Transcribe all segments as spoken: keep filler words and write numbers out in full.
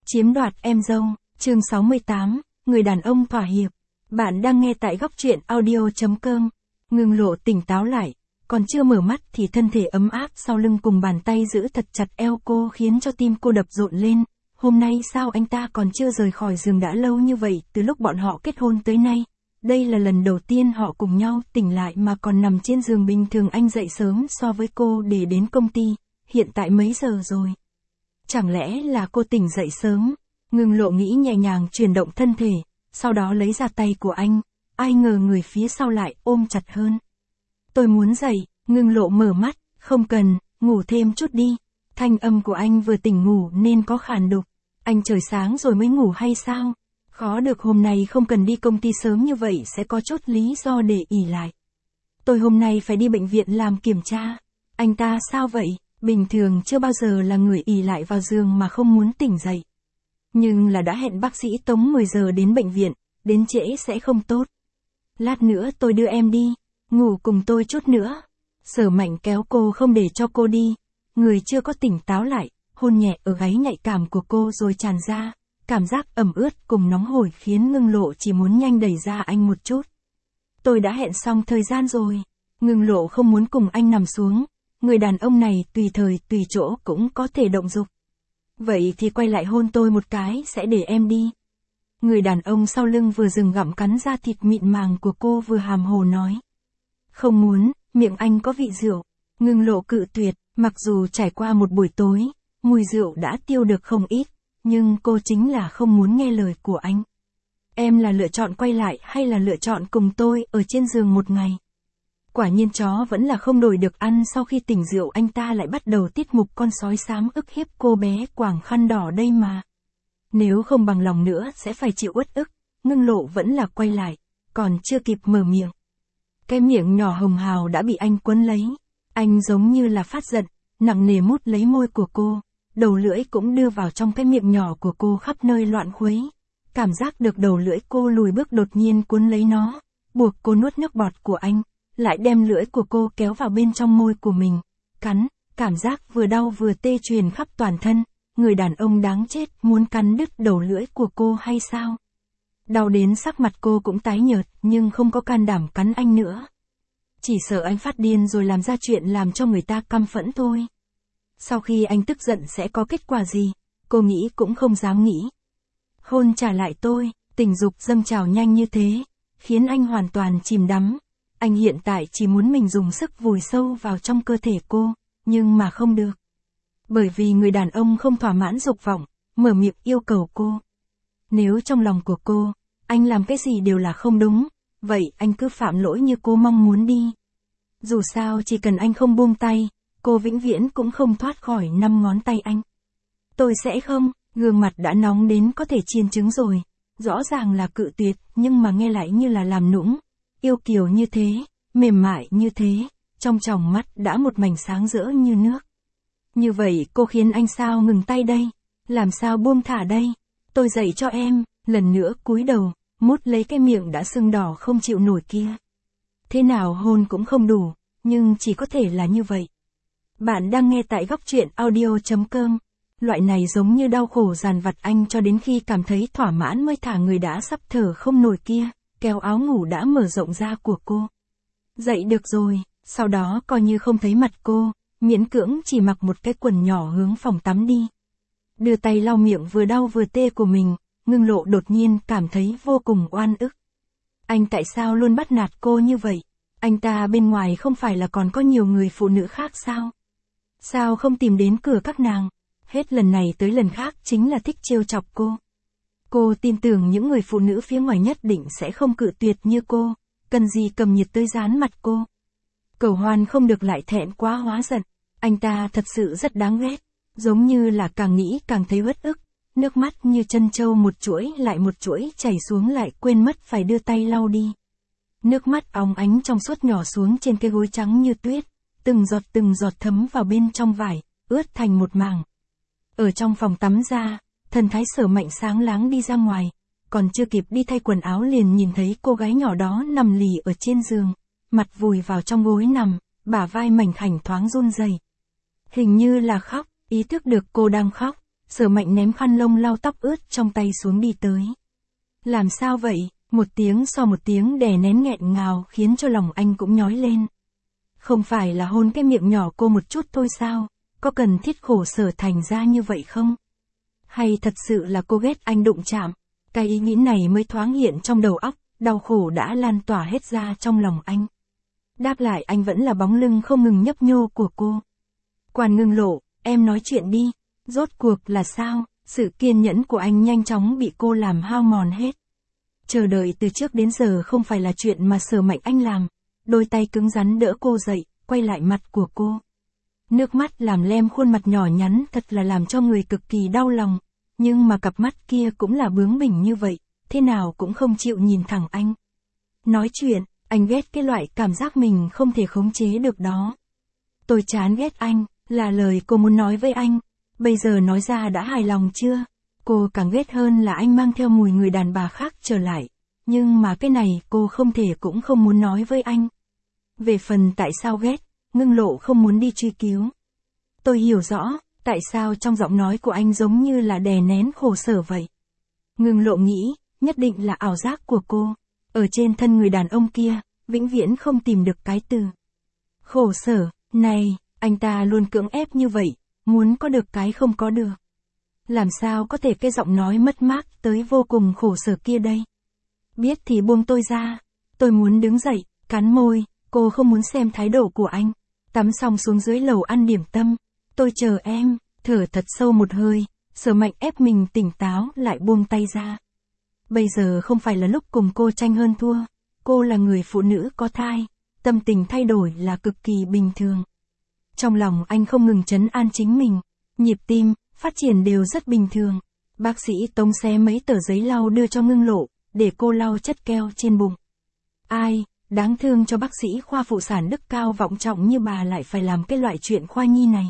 Chiếm đoạt em dâu, chương sáu mươi tám, người đàn ông thỏa hiệp. Bạn đang nghe tại góc truyện audio chấm com. Ngưng Lộ tỉnh táo lại, còn chưa mở mắt thì thân thể ấm áp sau lưng cùng bàn tay giữ thật chặt eo cô khiến cho tim cô đập rộn lên. Hôm nay sao anh ta còn chưa rời khỏi giường đã lâu như vậy, từ lúc bọn họ kết hôn tới nay. Đây là lần đầu tiên họ cùng nhau tỉnh lại mà còn nằm trên giường. Bình thường anh dậy sớm so với cô để đến công ty, hiện tại mấy giờ rồi? Chẳng lẽ là cô tỉnh dậy sớm? Ngưng Lộ nghĩ, nhẹ nhàng chuyển động thân thể, sau đó lấy ra tay của anh, ai ngờ người phía sau lại ôm chặt hơn. Tôi muốn dậy. Ngưng Lộ mở mắt, không cần, ngủ thêm chút đi. Thanh âm của anh vừa tỉnh ngủ nên có khàn đục. Anh trời sáng rồi mới ngủ hay sao? Khó được, hôm nay không cần đi công ty sớm như vậy sẽ có chút lý do để ỉ lại. Tôi hôm nay phải đi bệnh viện làm kiểm tra. Anh ta sao vậy? Bình thường chưa bao giờ là người ỉ lại vào giường mà không muốn tỉnh dậy. Nhưng là đã hẹn bác sĩ Tống mười giờ đến bệnh viện, đến trễ sẽ không tốt. Lát nữa tôi đưa em đi, ngủ cùng tôi chút nữa. Sở Mạnh kéo cô không để cho cô đi. Người chưa có tỉnh táo lại, hôn nhẹ ở gáy nhạy cảm của cô rồi tràn ra. Cảm giác ẩm ướt cùng nóng hổi khiến Ngưng Lộ chỉ muốn nhanh đẩy ra anh một chút. Tôi đã hẹn xong thời gian rồi. Ngưng Lộ không muốn cùng anh nằm xuống. Người đàn ông này tùy thời tùy chỗ cũng có thể động dục. Vậy thì quay lại hôn tôi một cái sẽ để em đi. Người đàn ông sau lưng vừa dừng gặm cắn da thịt mịn màng của cô vừa hàm hồ nói. Không muốn, miệng anh có vị rượu. Ngưng Lộ cự tuyệt, mặc dù trải qua một buổi tối, mùi rượu đã tiêu được không ít, nhưng cô chính là không muốn nghe lời của anh. Em là lựa chọn quay lại hay là lựa chọn cùng tôi ở trên giường một ngày? Quả nhiên chó vẫn là không đổi được ăn. Sau khi tỉnh rượu anh ta lại bắt đầu tiết mục con sói xám ức hiếp cô bé quàng khăn đỏ đây mà. Nếu không bằng lòng nữa sẽ phải chịu uất ức. Ngưng Lộ vẫn là quay lại, còn chưa kịp mở miệng. Cái miệng nhỏ hồng hào đã bị anh quấn lấy. Anh giống như là phát giận, nặng nề mút lấy môi của cô, đầu lưỡi cũng đưa vào trong cái miệng nhỏ của cô khắp nơi loạn khuấy. Cảm giác được đầu lưỡi cô lùi bước đột nhiên cuốn lấy nó, buộc cô nuốt nước bọt của anh, lại đem lưỡi của cô kéo vào bên trong môi của mình, cắn, cảm giác vừa đau vừa tê truyền khắp toàn thân. Người đàn ông đáng chết muốn cắn đứt đầu lưỡi của cô hay sao? Đau đến sắc mặt cô cũng tái nhợt nhưng không có can đảm cắn anh nữa. Chỉ sợ anh phát điên rồi làm ra chuyện làm cho người ta căm phẫn thôi. Sau khi anh tức giận sẽ có kết quả gì, cô nghĩ cũng không dám nghĩ. Hôn trả lại tôi, tình dục dâng trào nhanh như thế, khiến anh hoàn toàn chìm đắm. Anh hiện tại chỉ muốn mình dùng sức vùi sâu vào trong cơ thể cô, nhưng mà không được. Bởi vì người đàn ông không thỏa mãn dục vọng, mở miệng yêu cầu cô. Nếu trong lòng của cô, anh làm cái gì đều là không đúng, vậy anh cứ phạm lỗi như cô mong muốn đi. Dù sao chỉ cần anh không buông tay, cô vĩnh viễn cũng không thoát khỏi năm ngón tay anh. Tôi sẽ không. Gương mặt đã nóng đến có thể chiên trứng rồi. Rõ ràng là cự tuyệt, nhưng mà nghe lại như là làm nũng. Yêu kiều như thế, mềm mại như thế, trong tròng mắt đã một mảnh sáng rỡ như nước. Như vậy cô khiến anh sao ngừng tay đây? Làm sao buông thả đây? Tôi dạy cho em. Lần nữa cúi đầu, mút lấy cái miệng đã sưng đỏ không chịu nổi kia. Thế nào hôn cũng không đủ, nhưng chỉ có thể là như vậy. Bạn đang nghe tại góc truyện audio chấm com. Loại này giống như đau khổ dằn vặt anh cho đến khi cảm thấy thỏa mãn mới thả người đã sắp thở không nổi kia, kéo áo ngủ đã mở rộng ra của cô. Dậy được rồi, sau đó coi như không thấy mặt cô, miễn cưỡng chỉ mặc một cái quần nhỏ hướng phòng tắm đi. Đưa tay lau miệng vừa đau vừa tê của mình, Ngưng Lộ đột nhiên cảm thấy vô cùng oan ức. Anh tại sao luôn bắt nạt cô như vậy? Anh ta bên ngoài không phải là còn có nhiều người phụ nữ khác sao? Sao không tìm đến cửa các nàng? Hết lần này tới lần khác chính là thích trêu chọc cô. Cô tin tưởng những người phụ nữ phía ngoài nhất định sẽ không cự tuyệt như cô, cần gì cầm nhiệt tới dán mặt cô. Cầu hoan không được lại thẹn quá hóa giận, anh ta thật sự rất đáng ghét, giống như là càng nghĩ càng thấy uất ức, nước mắt như chân trâu một chuỗi lại một chuỗi chảy xuống lại quên mất phải đưa tay lau đi. Nước mắt óng ánh trong suốt nhỏ xuống trên cái gối trắng như tuyết, từng giọt từng giọt thấm vào bên trong vải, ướt thành một mảng. Ở trong phòng tắm ra, thần thái Sở Mạnh sáng láng đi ra ngoài, còn chưa kịp đi thay quần áo liền nhìn thấy cô gái nhỏ đó nằm lì ở trên giường, mặt vùi vào trong gối nằm, bả vai mảnh khảnh thoáng run rẩy. Hình như là khóc, ý thức được cô đang khóc, Sở Mạnh ném khăn lông lau tóc ướt trong tay xuống đi tới. Làm sao vậy? Một tiếng so một tiếng đè nén nghẹn ngào khiến cho lòng anh cũng nhói lên. Không phải là hôn cái miệng nhỏ cô một chút thôi sao? Có cần thiết khổ sở thành ra như vậy không? Hay thật sự là cô ghét anh đụng chạm? Cái ý nghĩ này mới thoáng hiện trong đầu óc, đau khổ đã lan tỏa hết ra trong lòng anh. Đáp lại anh vẫn là bóng lưng không ngừng nhấp nhô của cô. Quan Ngưng Lộ, em nói chuyện đi. Rốt cuộc là sao? Sự kiên nhẫn của anh nhanh chóng bị cô làm hao mòn hết. Chờ đợi từ trước đến giờ không phải là chuyện mà Sở Mạnh anh làm. Đôi tay cứng rắn đỡ cô dậy, quay lại mặt của cô. Nước mắt làm lem khuôn mặt nhỏ nhắn thật là làm cho người cực kỳ đau lòng. Nhưng mà cặp mắt kia cũng là bướng bỉnh như vậy, thế nào cũng không chịu nhìn thẳng anh. Nói chuyện, anh ghét cái loại cảm giác mình không thể khống chế được đó. Tôi chán ghét anh, là lời cô muốn nói với anh. Bây giờ nói ra đã hài lòng chưa? Cô càng ghét hơn là anh mang theo mùi người đàn bà khác trở lại. Nhưng mà cái này cô không thể cũng không muốn nói với anh. Về phần tại sao ghét, Ngưng Lộ không muốn đi truy cứu. Tôi hiểu rõ, tại sao trong giọng nói của anh giống như là đè nén khổ sở vậy. Ngưng Lộ nghĩ, nhất định là ảo giác của cô. Ở trên thân người đàn ông kia, vĩnh viễn không tìm được cái từ. Khổ sở, này, anh ta luôn cưỡng ép như vậy, muốn có được cái không có được. Làm sao có thể cái giọng nói mất mát tới vô cùng khổ sở kia đây? Biết thì buông tôi ra. Tôi muốn đứng dậy, cắn môi, cô không muốn xem thái độ của anh. Tắm xong xuống dưới lầu ăn điểm tâm. Tôi chờ em, thở thật sâu một hơi, Sở Mạnh ép mình tỉnh táo lại buông tay ra. Bây giờ không phải là lúc cùng cô tranh hơn thua. Cô là người phụ nữ có thai, tâm tình thay đổi là cực kỳ bình thường. Trong lòng anh không ngừng trấn an chính mình, nhịp tim, phát triển đều rất bình thường. Bác sĩ Tống xé mấy tờ giấy lau đưa cho Ngưng Lộ, để cô lau chất keo trên bụng. Ai, đáng thương cho bác sĩ khoa phụ sản đức cao vọng trọng như bà lại phải làm cái loại chuyện khoa nhi này.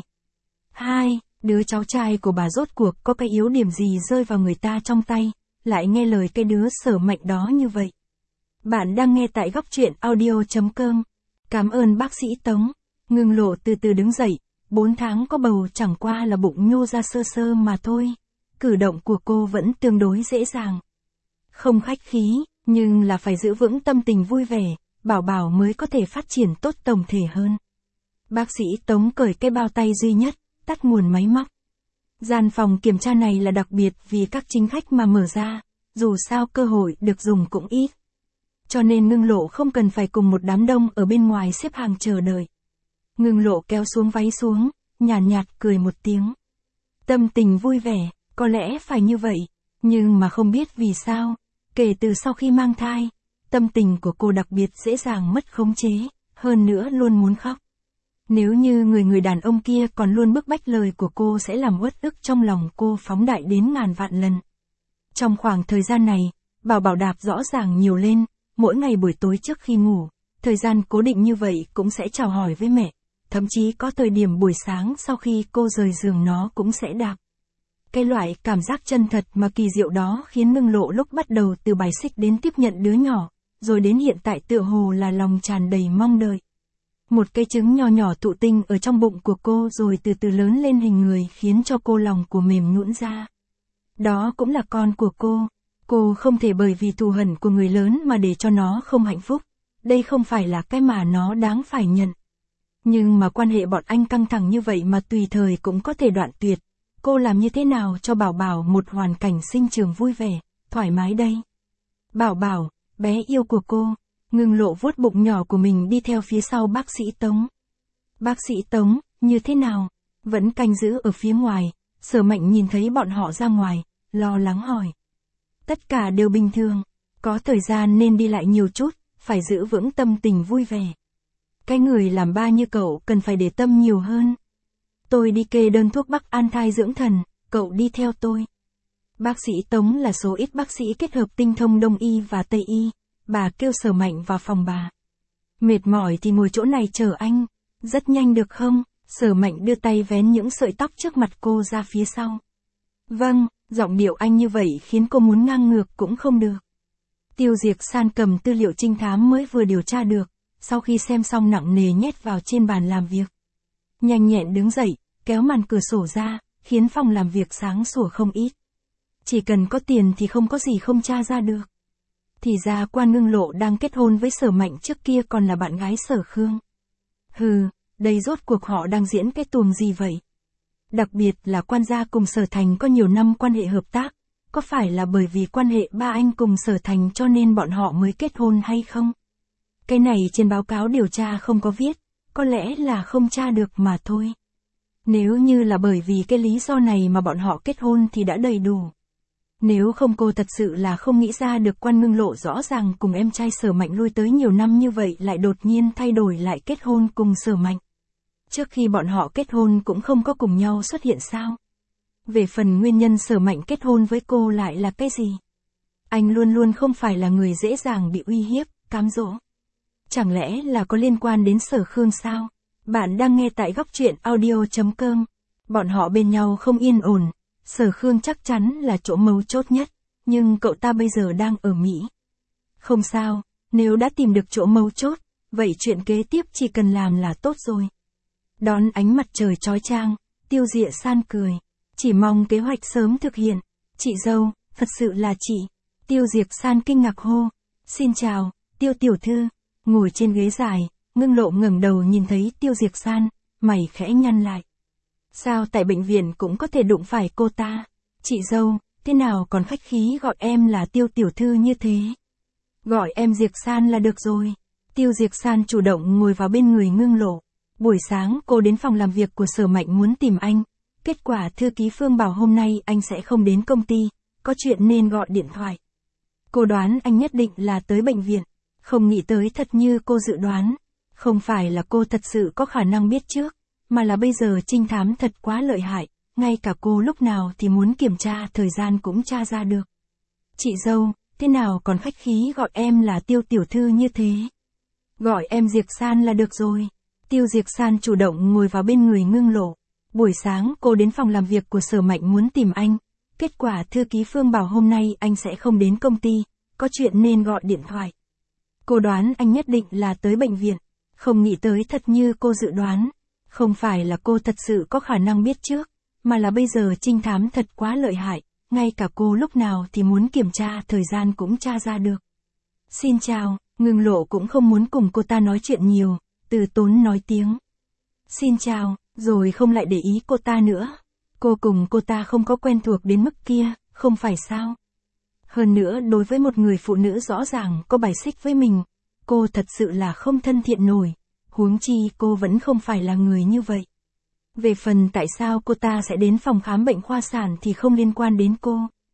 Hai, đứa cháu trai của bà rốt cuộc có cái yếu điểm gì rơi vào người ta trong tay, lại nghe lời cái đứa Sở Mạnh đó như vậy. Bạn đang nghe tại góc truyện audio chấm com. Cảm ơn bác sĩ Tống. Ngưng Lộ từ từ đứng dậy, bốn tháng có bầu chẳng qua là bụng nhô ra sơ sơ mà thôi. Cử động của cô vẫn tương đối dễ dàng. Không khách khí, nhưng là phải giữ vững tâm tình vui vẻ, bảo bảo mới có thể phát triển tốt tổng thể hơn. Bác sĩ Tống cởi cái bao tay duy nhất, tắt nguồn máy móc. Gian phòng kiểm tra này là đặc biệt vì các chính khách mà mở ra, dù sao cơ hội được dùng cũng ít. Cho nên Ngưng Lộ không cần phải cùng một đám đông ở bên ngoài xếp hàng chờ đợi. Ngưng Lộ kéo xuống váy xuống, nhàn nhạt, nhạt cười một tiếng. Tâm tình vui vẻ, có lẽ phải như vậy, nhưng mà không biết vì sao, kể từ sau khi mang thai, tâm tình của cô đặc biệt dễ dàng mất khống chế, hơn nữa luôn muốn khóc. Nếu như người người đàn ông kia còn luôn bức bách lời của cô sẽ làm uất ức trong lòng cô phóng đại đến ngàn vạn lần. Trong khoảng thời gian này, Bảo Bảo đạp rõ ràng nhiều lên, mỗi ngày buổi tối trước khi ngủ, thời gian cố định như vậy cũng sẽ chào hỏi với mẹ, thậm chí có thời điểm buổi sáng sau khi cô rời giường nó cũng sẽ đạp. Cái loại cảm giác chân thật mà kỳ diệu đó khiến Ngưng Lộ lúc bắt đầu từ bài xích đến tiếp nhận đứa nhỏ, rồi đến hiện tại tựa hồ là lòng tràn đầy mong đợi. Một cây trứng nho nhỏ thụ tinh ở trong bụng của cô rồi từ từ lớn lên hình người khiến cho cô lòng của mềm nhũn ra. Đó cũng là con của cô. Cô không thể bởi vì thù hận của người lớn mà để cho nó không hạnh phúc. Đây không phải là cái mà nó đáng phải nhận. Nhưng mà quan hệ bọn anh căng thẳng như vậy mà tùy thời cũng có thể đoạn tuyệt. Cô làm như thế nào cho Bảo Bảo một hoàn cảnh sinh trường vui vẻ, thoải mái đây? Bảo Bảo, bé yêu của cô. Ngưng Lộ vuốt bụng nhỏ của mình đi theo phía sau bác sĩ Tống. Bác sĩ Tống, như thế nào? Vẫn canh giữ ở phía ngoài. Sở Mạnh nhìn thấy bọn họ ra ngoài, lo lắng hỏi. Tất cả đều bình thường. Có thời gian nên đi lại nhiều chút, phải giữ vững tâm tình vui vẻ. Cái người làm ba như cậu cần phải để tâm nhiều hơn. Tôi đi kê đơn thuốc Bắc An thai dưỡng thần, cậu đi theo tôi. Bác sĩ Tống là số ít bác sĩ kết hợp tinh thông Đông y và Tây y. Bà kêu Sở Mạnh vào phòng bà. Mệt mỏi thì ngồi chỗ này chờ anh. Rất nhanh được không? Sở Mạnh đưa tay vén những sợi tóc trước mặt cô ra phía sau. Vâng, giọng điệu anh như vậy khiến cô muốn ngang ngược cũng không được. Tiêu Diệp San cầm tư liệu trinh thám mới vừa điều tra được, sau khi xem xong nặng nề nhét vào trên bàn làm việc. Nhanh nhẹn đứng dậy, kéo màn cửa sổ ra, khiến phòng làm việc sáng sủa không ít. Chỉ cần có tiền thì không có gì không tra ra được. Thì ra Quan Ngưng Lộ đang kết hôn với Sở Mạnh, trước kia còn là bạn gái Sở Khương. Hừ, đây rốt cuộc họ đang diễn cái tuồng gì vậy? Đặc biệt là Quan gia cùng Sở Thành có nhiều năm quan hệ hợp tác, có phải là bởi vì quan hệ ba anh cùng Sở Thành cho nên bọn họ mới kết hôn hay không? Cái này trên báo cáo điều tra không có viết, có lẽ là không tra được mà thôi. Nếu như là bởi vì cái lý do này mà bọn họ kết hôn thì đã đầy đủ. Nếu không cô thật sự là không nghĩ ra được Quan Ngưng Lộ rõ ràng cùng em trai Sở Mạnh lui tới nhiều năm như vậy lại đột nhiên thay đổi lại kết hôn cùng Sở Mạnh. Trước khi bọn họ kết hôn cũng không có cùng nhau xuất hiện sao? Về phần nguyên nhân Sở Mạnh kết hôn với cô lại là cái gì? Anh luôn luôn không phải là người dễ dàng bị uy hiếp, cám dỗ. Chẳng lẽ là có liên quan đến Sở Khương sao? Bạn đang nghe tại góc truyện audio chấm com. Bọn họ bên nhau không yên ổn. Sở Khương chắc chắn là chỗ mấu chốt nhất, nhưng cậu ta bây giờ đang ở Mỹ. Không sao, nếu đã tìm được chỗ mấu chốt, vậy chuyện kế tiếp chỉ cần làm là tốt rồi. Đón ánh mặt trời chói chang, Tiêu Diệ San cười. Chỉ mong kế hoạch sớm thực hiện. Chị dâu, thật sự là chị. Tiêu Diệp San kinh ngạc hô. Xin chào, Tiêu tiểu thư. Ngồi trên ghế dài, Ngưng Lộ ngẩng đầu nhìn thấy Tiêu Diệp San, mày khẽ nhăn lại. Sao tại bệnh viện cũng có thể đụng phải cô ta? Chị dâu, thế nào còn khách khí gọi em là Tiêu tiểu thư như thế? Gọi em Diệp San là được rồi. Tiêu Diệp San chủ động ngồi vào bên người Ngưng Lộ. Buổi sáng cô đến phòng làm việc của Sở Mạnh muốn tìm anh. Kết quả thư ký Phương bảo hôm nay anh sẽ không đến công ty, có chuyện nên gọi điện thoại. Cô đoán anh nhất định là tới bệnh viện. Không nghĩ tới thật như cô dự đoán. Không phải là cô thật sự có khả năng biết trước, mà là bây giờ trinh thám thật quá lợi hại, ngay cả cô lúc nào thì muốn kiểm tra thời gian cũng tra ra được. Chị dâu, thế nào còn khách khí gọi em là Tiêu tiểu thư như thế? Gọi em Diệp San là được rồi. Tiêu Diệp San chủ động ngồi vào bên người Ngưng Lộ. Buổi sáng cô đến phòng làm việc của Sở Mạnh muốn tìm anh. Kết quả thư ký Phương bảo hôm nay anh sẽ không đến công ty, có chuyện nên gọi điện thoại. Cô đoán anh nhất định là tới bệnh viện. Không nghĩ tới thật như cô dự đoán. Không phải là cô thật sự có khả năng biết trước, mà là bây giờ trinh thám thật quá lợi hại, ngay cả cô lúc nào thì muốn kiểm tra thời gian cũng tra ra được. Xin chào, Ngưng Lộ cũng không muốn cùng cô ta nói chuyện nhiều, từ tốn nói tiếng. Xin chào, rồi không lại để ý cô ta nữa. Cô cùng cô ta không có quen thuộc đến mức kia, không phải sao? Hơn nữa đối với một người phụ nữ rõ ràng có bài xích với mình, cô thật sự là không thân thiện nổi, huống chi cô vẫn không phải là người như vậy. Về phần tại sao cô ta sẽ đến phòng khám bệnh khoa sản thì không liên quan đến cô.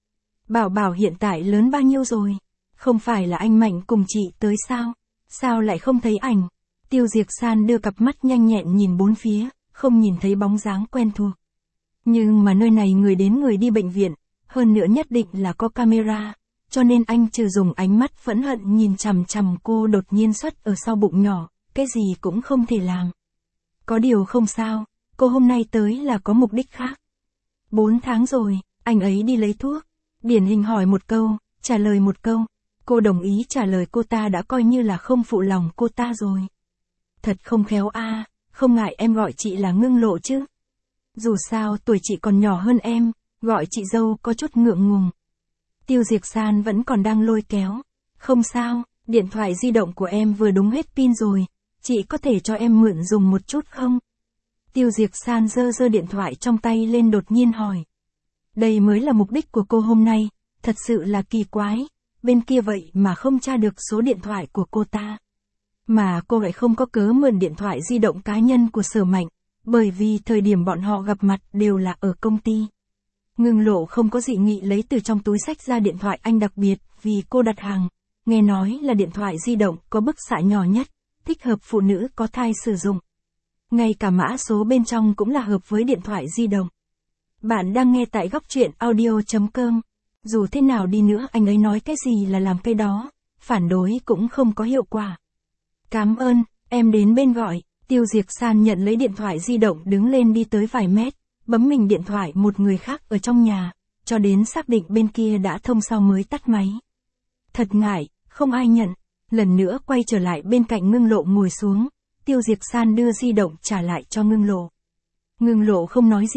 Bảo Bảo hiện tại lớn bao nhiêu rồi? Không phải là anh Mạnh cùng chị tới sao? Sao lại không thấy ảnh? Tiêu Diệp San đưa cặp mắt nhanh nhẹn nhìn bốn phía, không nhìn thấy bóng dáng quen thuộc. Nhưng mà nơi này người đến người đi bệnh viện, hơn nữa nhất định là có camera, cho nên anh trừ dùng ánh mắt phẫn hận nhìn chằm chằm cô đột nhiên xuất ở sau bụng nhỏ, cái gì cũng không thể làm. Có điều không sao, cô hôm nay tới là có mục đích khác. Bốn tháng rồi, anh ấy đi lấy thuốc. Điển Hình hỏi một câu, trả lời một câu. Cô đồng ý trả lời cô ta đã coi như là không phụ lòng cô ta rồi. Thật không khéo a, à, không ngại em gọi chị là Ngưng Lộ chứ. Dù sao tuổi chị còn nhỏ hơn em, gọi chị dâu có chút ngượng ngùng. Tiêu Diệp San vẫn còn đang lôi kéo. Không sao, điện thoại di động của em vừa đúng hết pin rồi, chị có thể cho em mượn dùng một chút không? Tiêu Diệp San giơ giơ điện thoại trong tay lên đột nhiên hỏi. Đây mới là mục đích của cô hôm nay, thật sự là kỳ quái, bên kia vậy mà không tra được số điện thoại của cô ta. Mà cô lại không có cớ mượn điện thoại di động cá nhân của Sở Mạnh, bởi vì thời điểm bọn họ gặp mặt đều là ở công ty. Ngưng Lộ không có dị nghị lấy từ trong túi xách ra điện thoại anh đặc biệt vì cô đặt hàng, nghe nói là điện thoại di động có bức xạ nhỏ nhất, thích hợp phụ nữ có thai sử dụng. Ngay cả mã số bên trong cũng là hợp với điện thoại di động. Bạn đang nghe tại góc truyện audio chấm com. Dù thế nào đi nữa anh ấy nói cái gì là làm cái đó, phản đối cũng không có hiệu quả. Cảm ơn, em đến bên gọi. Tiêu Diệp San nhận lấy điện thoại di động đứng lên đi tới vài mét, bấm mình điện thoại một người khác ở trong nhà, cho đến xác định bên kia đã thông sau mới tắt máy. Thật ngại, không ai nhận. Lần nữa quay trở lại bên cạnh Ngưng Lộ ngồi xuống, Tiêu Diệp San đưa di động trả lại cho Ngưng Lộ. Ngưng Lộ không nói gì,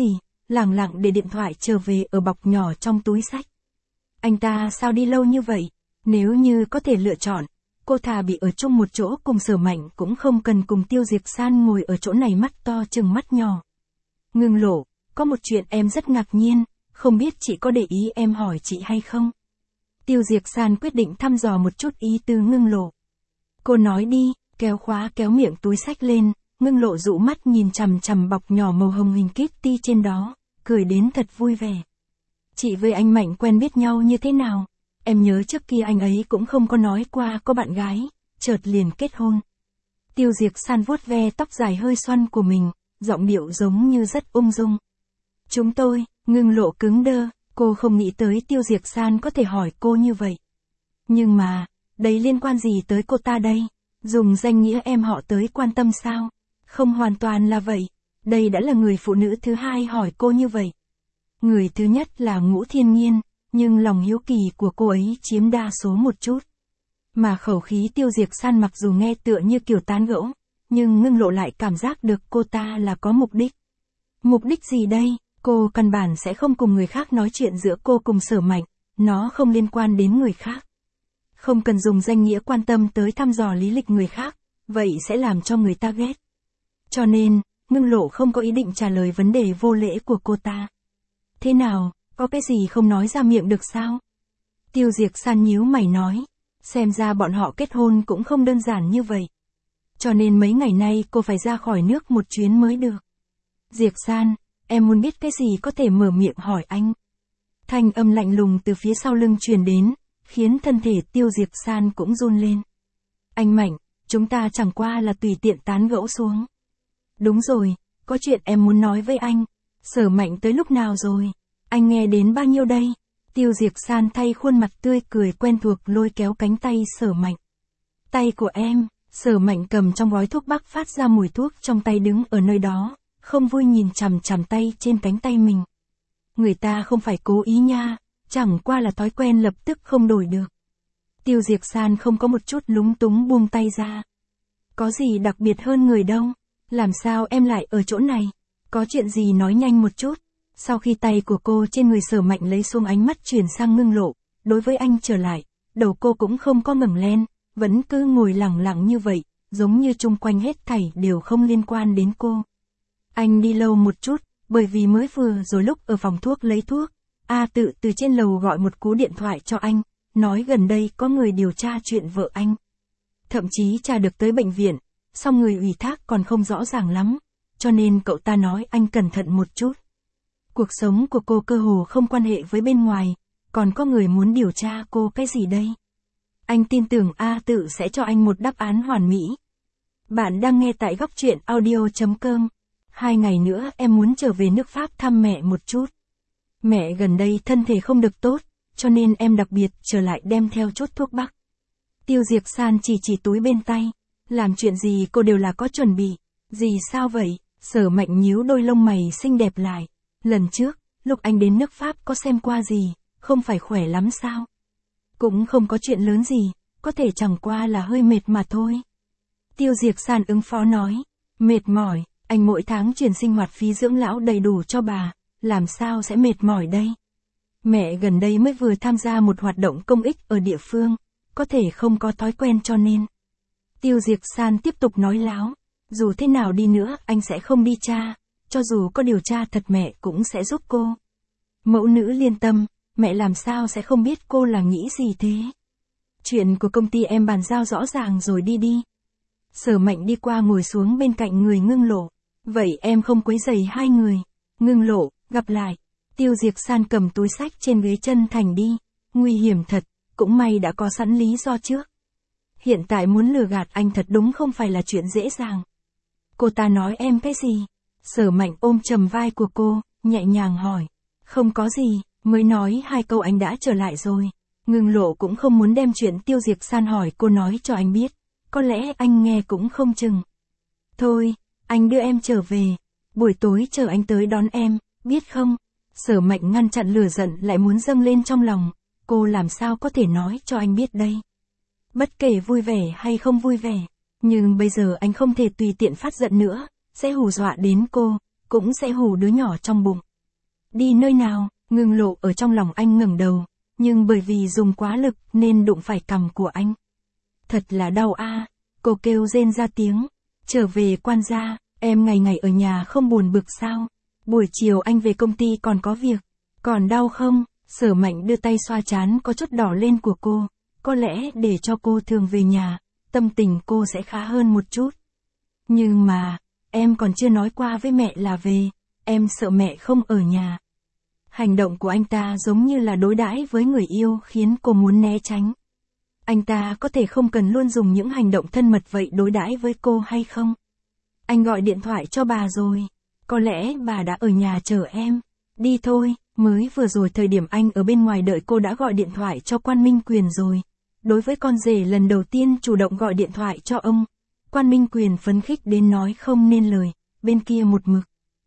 lẳng lặng để điện thoại trở về ở bọc nhỏ trong túi xách. Anh ta sao đi lâu như vậy? Nếu như có thể lựa chọn, cô thà bị ở chung một chỗ cùng Sở Mạnh cũng không cần cùng Tiêu Diệp San ngồi ở chỗ này mắt to chừng mắt nhỏ. Ngưng Lộ, có một chuyện em rất ngạc nhiên, không biết chị có để ý em hỏi chị hay không? Tiêu Diệp San quyết định thăm dò một chút ý tứ Ngưng Lộ. Cô nói đi, kéo khóa kéo miệng túi xách lên, Ngưng Lộ dụ mắt nhìn chằm chằm bọc nhỏ màu hồng hình Kitty trên đó, cười đến thật vui vẻ. Chị với anh Mạnh quen biết nhau như thế nào? Em nhớ trước kia anh ấy cũng không có nói qua có bạn gái, chợt liền kết hôn. Tiêu Diệp San vuốt ve tóc dài hơi xoăn của mình, giọng điệu giống như rất ung dung. Chúng tôi, Ngưng Lộ cứng đơ, cô không nghĩ tới Tiêu Diệp San có thể hỏi cô như vậy. Nhưng mà, đấy liên quan gì tới cô ta đây? Dùng danh nghĩa em họ tới quan tâm sao? Không hoàn toàn là vậy. Đây đã là người phụ nữ thứ hai hỏi cô như vậy. Người thứ nhất là Ngũ Thiên Nhiên, nhưng lòng hiếu kỳ của cô ấy chiếm đa số một chút. Mà khẩu khí Tiêu Diệp San mặc dù nghe tựa như kiểu tán gẫu, nhưng Ngưng Lộ lại cảm giác được cô ta là có mục đích. Mục đích gì đây? Cô căn bản sẽ không cùng người khác nói chuyện giữa cô cùng Sở Mạnh, nó không liên quan đến người khác. Không cần dùng danh nghĩa quan tâm tới thăm dò lý lịch người khác, vậy sẽ làm cho người ta ghét. Cho nên, Ngưng Lộ không có ý định trả lời vấn đề vô lễ của cô ta. Thế nào, có cái gì không nói ra miệng được sao? Tiêu Diệp San nhíu mày nói, xem ra bọn họ kết hôn cũng không đơn giản như vậy. Cho nên mấy ngày nay cô phải ra khỏi nước một chuyến mới được. Diệp San, em muốn biết cái gì có thể mở miệng hỏi anh. Thanh âm lạnh lùng từ phía sau lưng truyền đến, khiến thân thể Tiêu Diệp San cũng run lên. Anh Mạnh, chúng ta chẳng qua là tùy tiện tán gẫu xuống. Đúng rồi, có chuyện em muốn nói với anh. Sở Mạnh tới lúc nào rồi? Anh nghe đến bao nhiêu đây? Tiêu Diệp San thay khuôn mặt tươi cười quen thuộc lôi kéo cánh tay Sở Mạnh. Tay của em, Sở Mạnh cầm trong gói thuốc bắc phát ra mùi thuốc trong tay đứng ở nơi đó, không vui nhìn chằm chằm tay trên cánh tay mình. Người ta không phải cố ý nha, chẳng qua là thói quen lập tức không đổi được. Tiêu Diệp San không có một chút lúng túng buông tay ra. Có gì đặc biệt hơn người đâu, làm sao em lại ở chỗ này? Có chuyện gì nói nhanh một chút. Sau khi tay của cô trên người Sở Mạnh lấy xuống, ánh mắt chuyển sang Ngưng Lộ, đối với anh trở lại, đầu cô cũng không có ngẩng lên, vẫn cứ ngồi lẳng lặng như vậy, giống như chung quanh hết thảy đều không liên quan đến cô. Anh đi lâu một chút, bởi vì mới vừa rồi lúc ở phòng thuốc lấy thuốc, A Tự từ trên lầu gọi một cú điện thoại cho anh, nói gần đây có người điều tra chuyện vợ anh. Thậm chí tra được tới bệnh viện, song người ủy thác còn không rõ ràng lắm, cho nên cậu ta nói anh cẩn thận một chút. Cuộc sống của cô cơ hồ không quan hệ với bên ngoài, còn có người muốn điều tra cô cái gì đây? Anh tin tưởng A Tự sẽ cho anh một đáp án hoàn mỹ. Bạn đang nghe tại góc truyện audio chấm com. Hai ngày nữa em muốn trở về nước Pháp thăm mẹ một chút. Mẹ gần đây thân thể không được tốt, cho nên em đặc biệt trở lại đem theo chút thuốc bắc. Tiêu Diệp San chỉ chỉ túi bên tay. Làm chuyện gì cô đều là có chuẩn bị. Gì sao vậy? Sở Mạnh nhíu đôi lông mày xinh đẹp lại. Lần trước, lúc anh đến nước Pháp có xem qua gì, không phải khỏe lắm sao? Cũng không có chuyện lớn gì, có thể chẳng qua là hơi mệt mà thôi. Tiêu Diệp San ứng phó nói, mệt mỏi, anh mỗi tháng chuyển sinh hoạt phí dưỡng lão đầy đủ cho bà, làm sao sẽ mệt mỏi đây? Mẹ gần đây mới vừa tham gia một hoạt động công ích ở địa phương, có thể không có thói quen cho nên. Tiêu Diệp San tiếp tục nói láo, dù thế nào đi nữa anh sẽ không đi tra, cho dù có điều tra thật mẹ cũng sẽ giúp cô. Mẫu nữ liên tâm, mẹ làm sao sẽ không biết cô là nghĩ gì thế? Chuyện của công ty em bàn giao rõ ràng rồi đi đi. Sở Mạnh đi qua ngồi xuống bên cạnh người Ngưng Lộ. Vậy em không quấy rầy hai người. Ngưng Lộ, gặp lại. Tiêu Diệp San cầm túi xách trên ghế chân thành đi. Nguy hiểm thật, cũng may đã có sẵn lý do trước. Hiện tại muốn lừa gạt anh thật đúng không phải là chuyện dễ dàng. Cô ta nói em cái gì? Sở Mạnh ôm chầm vai của cô, nhẹ nhàng hỏi. Không có gì, mới nói hai câu anh đã trở lại rồi. Ngưng Lộ cũng không muốn đem chuyện Tiêu Diệp San hỏi cô nói cho anh biết. Có lẽ anh nghe cũng không chừng. Thôi, anh đưa em trở về. Buổi tối chờ anh tới đón em, biết không? Sở Mạnh ngăn chặn lửa giận lại muốn dâng lên trong lòng. Cô làm sao có thể nói cho anh biết đây? Bất kể vui vẻ hay không vui vẻ. Nhưng bây giờ anh không thể tùy tiện phát giận nữa. Sẽ hù dọa đến cô, cũng sẽ hù đứa nhỏ trong bụng. Đi nơi nào? Ngưng Lộ ở trong lòng anh ngẩng đầu, nhưng bởi vì dùng quá lực nên đụng phải cằm của anh. Thật là đau a, cô kêu rên ra tiếng. Trở về Quan gia, em ngày ngày ở nhà không buồn bực sao? Buổi chiều anh về công ty còn có việc. Còn đau không? Sở Mạnh đưa tay xoa trán có chút đỏ lên của cô. Có lẽ để cho cô thường về nhà, tâm tình cô sẽ khá hơn một chút. Nhưng mà, em còn chưa nói qua với mẹ là về, em sợ mẹ không ở nhà. Hành động của anh ta giống như là đối đãi với người yêu khiến cô muốn né tránh. Anh ta có thể không cần luôn dùng những hành động thân mật vậy đối đãi với cô hay không? Anh gọi điện thoại cho bà rồi. Có lẽ bà đã ở nhà chờ em. Đi thôi, mới vừa rồi thời điểm anh ở bên ngoài đợi cô đã gọi điện thoại cho Quan Minh Quyền rồi. Đối với con rể lần đầu tiên chủ động gọi điện thoại cho ông, Quan Minh Quyền phấn khích đến nói không nên lời, bên kia một mực.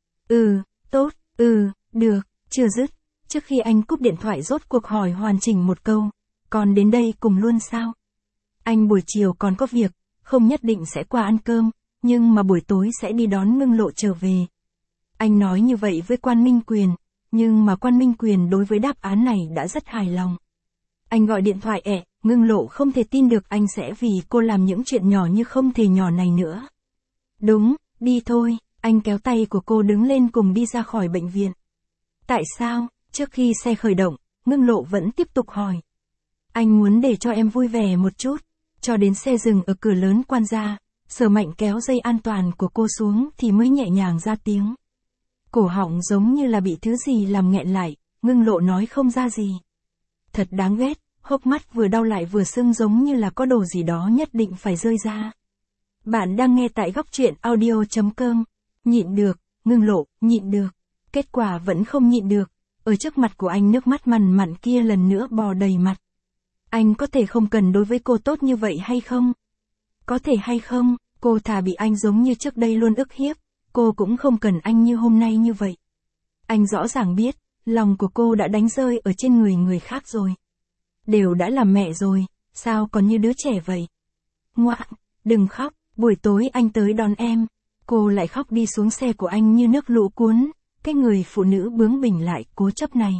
Ừ, tốt, ừ, được, chưa dứt. Trước khi anh cúp điện thoại rốt cuộc hỏi hoàn chỉnh một câu, còn đến đây cùng luôn sao? Anh buổi chiều còn có việc, không nhất định sẽ qua ăn cơm, nhưng mà buổi tối sẽ đi đón Ngưng Lộ trở về. Anh nói như vậy với Quan Minh Quyền, nhưng mà Quan Minh Quyền đối với đáp án này đã rất hài lòng. Anh gọi điện thoại ẹ, Ngưng Lộ không thể tin được anh sẽ vì cô làm những chuyện nhỏ như không thể nhỏ này nữa. Đúng, đi thôi, anh kéo tay của cô đứng lên cùng đi ra khỏi bệnh viện. Tại sao? Trước khi xe khởi động, Ngưng Lộ vẫn tiếp tục hỏi. Anh muốn để cho em vui vẻ một chút, cho đến xe dừng ở cửa lớn Quan gia, Sở Mạnh kéo dây an toàn của cô xuống thì mới nhẹ nhàng ra tiếng. Cổ họng giống như là bị thứ gì làm nghẹn lại, Ngưng Lộ nói không ra gì. Thật đáng ghét, hốc mắt vừa đau lại vừa sưng giống như là có đồ gì đó nhất định phải rơi ra. Bạn đang nghe tại góc truyện audio chấm com. Nhịn được, Ngưng Lộ, nhịn được. Kết quả vẫn không nhịn được. Ở trước mặt của anh nước mắt mằn mặn kia lần nữa bò đầy mặt. Anh có thể không cần đối với cô tốt như vậy hay không? Có thể hay không, cô thà bị anh giống như trước đây luôn ức hiếp, cô cũng không cần anh như hôm nay như vậy. Anh rõ ràng biết, lòng của cô đã đánh rơi ở trên người người khác rồi. Đều đã làm mẹ rồi, sao còn như đứa trẻ vậy? Ngoạn, đừng khóc, buổi tối anh tới đón em. Cô lại khóc đi xuống xe của anh như nước lũ cuốn, cái người phụ nữ bướng bỉnh lại cố chấp này.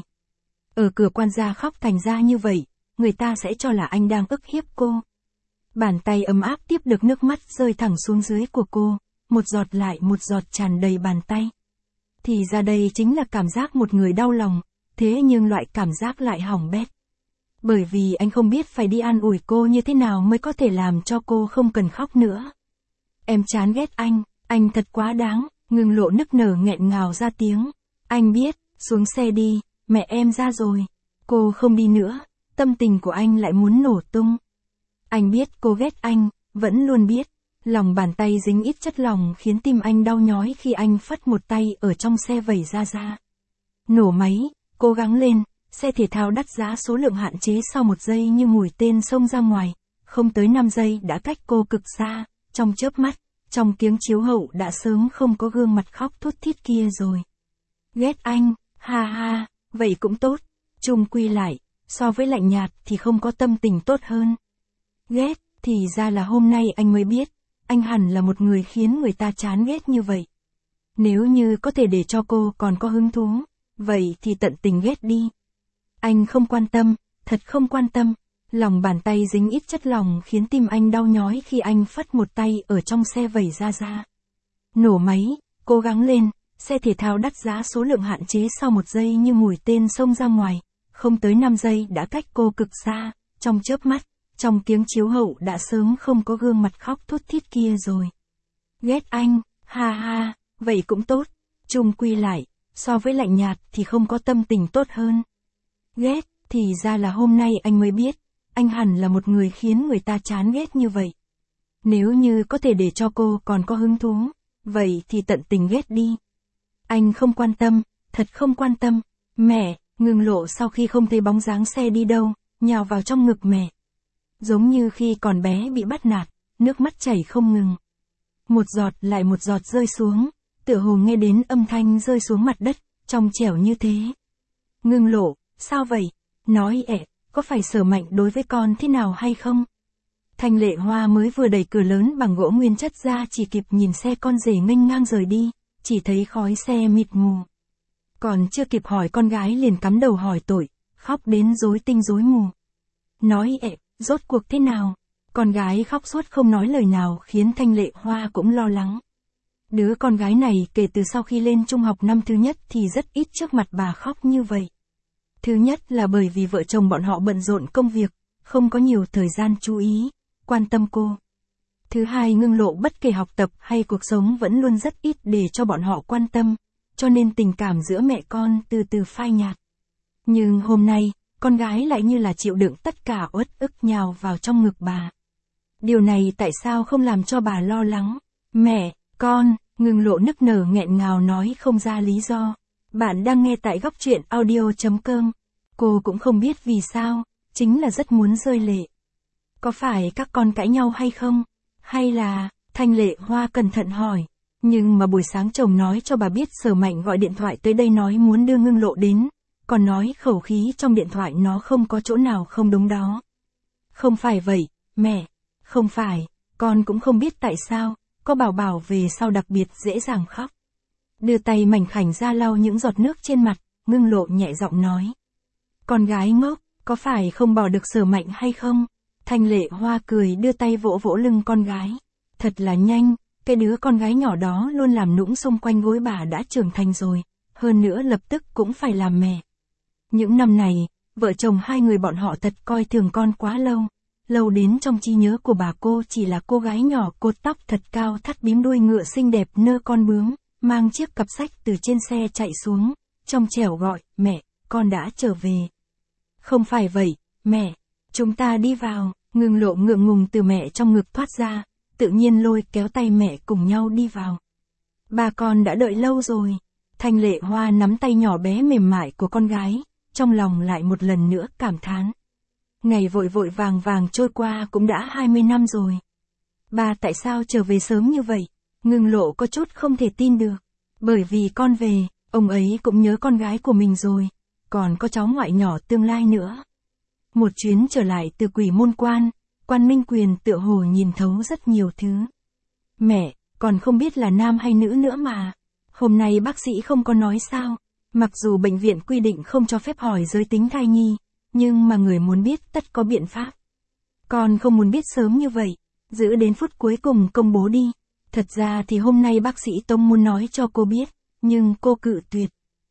Ở cửa Quan gia khóc thành ra như vậy, người ta sẽ cho là anh đang ức hiếp cô. Bàn tay ấm áp tiếp được nước mắt rơi thẳng xuống dưới của cô, một giọt lại một giọt tràn đầy bàn tay. Thì ra đây chính là cảm giác một người đau lòng, thế nhưng loại cảm giác lại hỏng bét. Bởi vì anh không biết phải đi an ủi cô như thế nào mới có thể làm cho cô không cần khóc nữa. Em chán ghét anh, anh thật quá đáng, Ngưng Lộ nức nở nghẹn ngào ra tiếng. Anh biết, xuống xe đi, mẹ em ra rồi. Cô không đi nữa, tâm tình của anh lại muốn nổ tung. Anh biết cô ghét anh, vẫn luôn biết. Lòng bàn tay dính ít chất lỏng khiến tim anh đau nhói khi anh phất một tay ở trong xe vẩy ra ra. Nổ máy, cố gắng lên, xe thể thao đắt giá số lượng hạn chế sau một giây như mũi tên xông ra ngoài, không tới năm giây đã cách cô cực xa, trong chớp mắt, trong kiếng chiếu hậu đã sớm không có gương mặt khóc thút thít kia rồi. Ghét anh, ha ha, vậy cũng tốt, chung quy lại, so với lạnh nhạt thì không có tâm tình tốt hơn. Ghét, thì ra là hôm nay anh mới biết, anh hẳn là một người khiến người ta chán ghét như vậy. Nếu như có thể để cho cô còn có hứng thú, vậy thì tận tình ghét đi. Anh không quan tâm, thật không quan tâm. Lòng bàn tay dính ít chất lỏng khiến tim anh đau nhói khi anh phất một tay ở trong xe vẩy ra ra. Nổ máy, cố gắng lên, xe thể thao đắt giá số lượng hạn chế sau một giây như mũi tên xông ra ngoài, không tới năm giây đã cách cô cực xa, trong chớp mắt, trong kiếng chiếu hậu đã sớm không có gương mặt khóc thút thít kia rồi. Ghét anh, ha ha, vậy cũng tốt, chung quy lại, so với lạnh nhạt thì không có tâm tình tốt hơn. Ghét, thì ra là hôm nay anh mới biết, anh hẳn là một người khiến người ta chán ghét như vậy. Nếu như có thể để cho cô còn có hứng thú, vậy thì tận tình ghét đi. Anh không quan tâm, thật không quan tâm. Mẹ, Ngưng Lộ sau khi không thấy bóng dáng xe đi đâu, nhào vào trong ngực mẹ. Giống như khi còn bé bị bắt nạt, nước mắt chảy không ngừng. Một giọt lại một giọt rơi xuống, tựa hồ nghe đến âm thanh rơi xuống mặt đất, trong trẻo như thế. Ngưng Lộ, sao vậy? Nói ẹ, có phải Sở Mạnh đối với con thế nào hay không? Thanh Lệ Hoa mới vừa đẩy cửa lớn bằng gỗ nguyên chất ra chỉ kịp nhìn xe con rể nghênh ngang rời đi, chỉ thấy khói xe mịt mù. Còn chưa kịp hỏi con gái liền cắm đầu hỏi tội, khóc đến rối tinh rối mù. Nói ẹ, rốt cuộc thế nào? Con gái khóc suốt không nói lời nào khiến Thanh Lệ Hoa cũng lo lắng. Đứa con gái này kể từ sau khi lên trung học năm thứ nhất thì rất ít trước mặt bà khóc như vậy. Thứ nhất là bởi vì vợ chồng bọn họ bận rộn công việc, không có nhiều thời gian chú ý, quan tâm cô. Thứ hai, Ngưng Lộ bất kể học tập hay cuộc sống vẫn luôn rất ít để cho bọn họ quan tâm, cho nên tình cảm giữa mẹ con từ từ phai nhạt. Nhưng hôm nay, con gái lại như là chịu đựng tất cả uất ức nhào vào trong ngực bà. Điều này tại sao không làm cho bà lo lắng? Mẹ, con, Ngưng Lộ nức nở nghẹn ngào nói không ra lý do. Bạn đang nghe tại góc truyện audio chấm com. Cô cũng không biết vì sao, chính là rất muốn rơi lệ. Có phải các con cãi nhau hay không? Hay là, Thanh Lệ Hoa cẩn thận hỏi. Nhưng mà buổi sáng chồng nói cho bà biết Sở Mạnh gọi điện thoại tới đây nói muốn đưa Ngưng Lộ đến, còn nói khẩu khí trong điện thoại nó không có chỗ nào không đúng đó. Không phải vậy, mẹ, không phải, con cũng không biết tại sao, có bảo bảo về sau đặc biệt dễ dàng khóc. Đưa tay mảnh khảnh ra lau những giọt nước trên mặt, Ngưng Lộ nhẹ giọng nói. Con gái ngốc, có phải không bỏ được Sở Mạnh hay không? Thanh Lệ Hoa cười đưa tay vỗ vỗ lưng con gái. Thật là nhanh, cái đứa con gái nhỏ đó luôn làm nũng xung quanh gối bà đã trưởng thành rồi, hơn nữa lập tức cũng phải làm mẹ. Những năm này, vợ chồng hai người bọn họ thật coi thường con quá lâu. Lâu đến trong trí nhớ của bà cô chỉ là cô gái nhỏ cột tóc thật cao thắt bím đuôi ngựa xinh đẹp nơ con bướm, mang chiếc cặp sách từ trên xe chạy xuống, trong trẻo gọi, mẹ, con đã trở về. Không phải vậy, mẹ, chúng ta đi vào. Ngưng Lộ ngượng ngùng từ mẹ trong ngực thoát ra, tự nhiên lôi kéo tay mẹ cùng nhau đi vào. Ba con đã đợi lâu rồi. Thanh Lệ Hoa nắm tay nhỏ bé mềm mại của con gái, trong lòng lại một lần nữa cảm thán. Ngày vội vội vàng vàng trôi qua cũng đã hai mươi năm rồi. Ba tại sao trở về sớm như vậy? Ngưng Lộ có chút không thể tin được. Bởi vì con về, ông ấy cũng nhớ con gái của mình rồi, còn có cháu ngoại nhỏ tương lai nữa. Một chuyến trở lại từ Quỷ Môn Quan, Quan Minh Quyền tựa hồ nhìn thấu rất nhiều thứ. Mẹ, còn không biết là nam hay nữ nữa mà. Hôm nay bác sĩ không có nói sao. Mặc dù bệnh viện quy định không cho phép hỏi giới tính thai nhi, nhưng mà người muốn biết tất có biện pháp. Con không muốn biết sớm như vậy, giữ đến phút cuối cùng công bố đi. Thật ra thì hôm nay bác sĩ Tông muốn nói cho cô biết, nhưng cô cự tuyệt.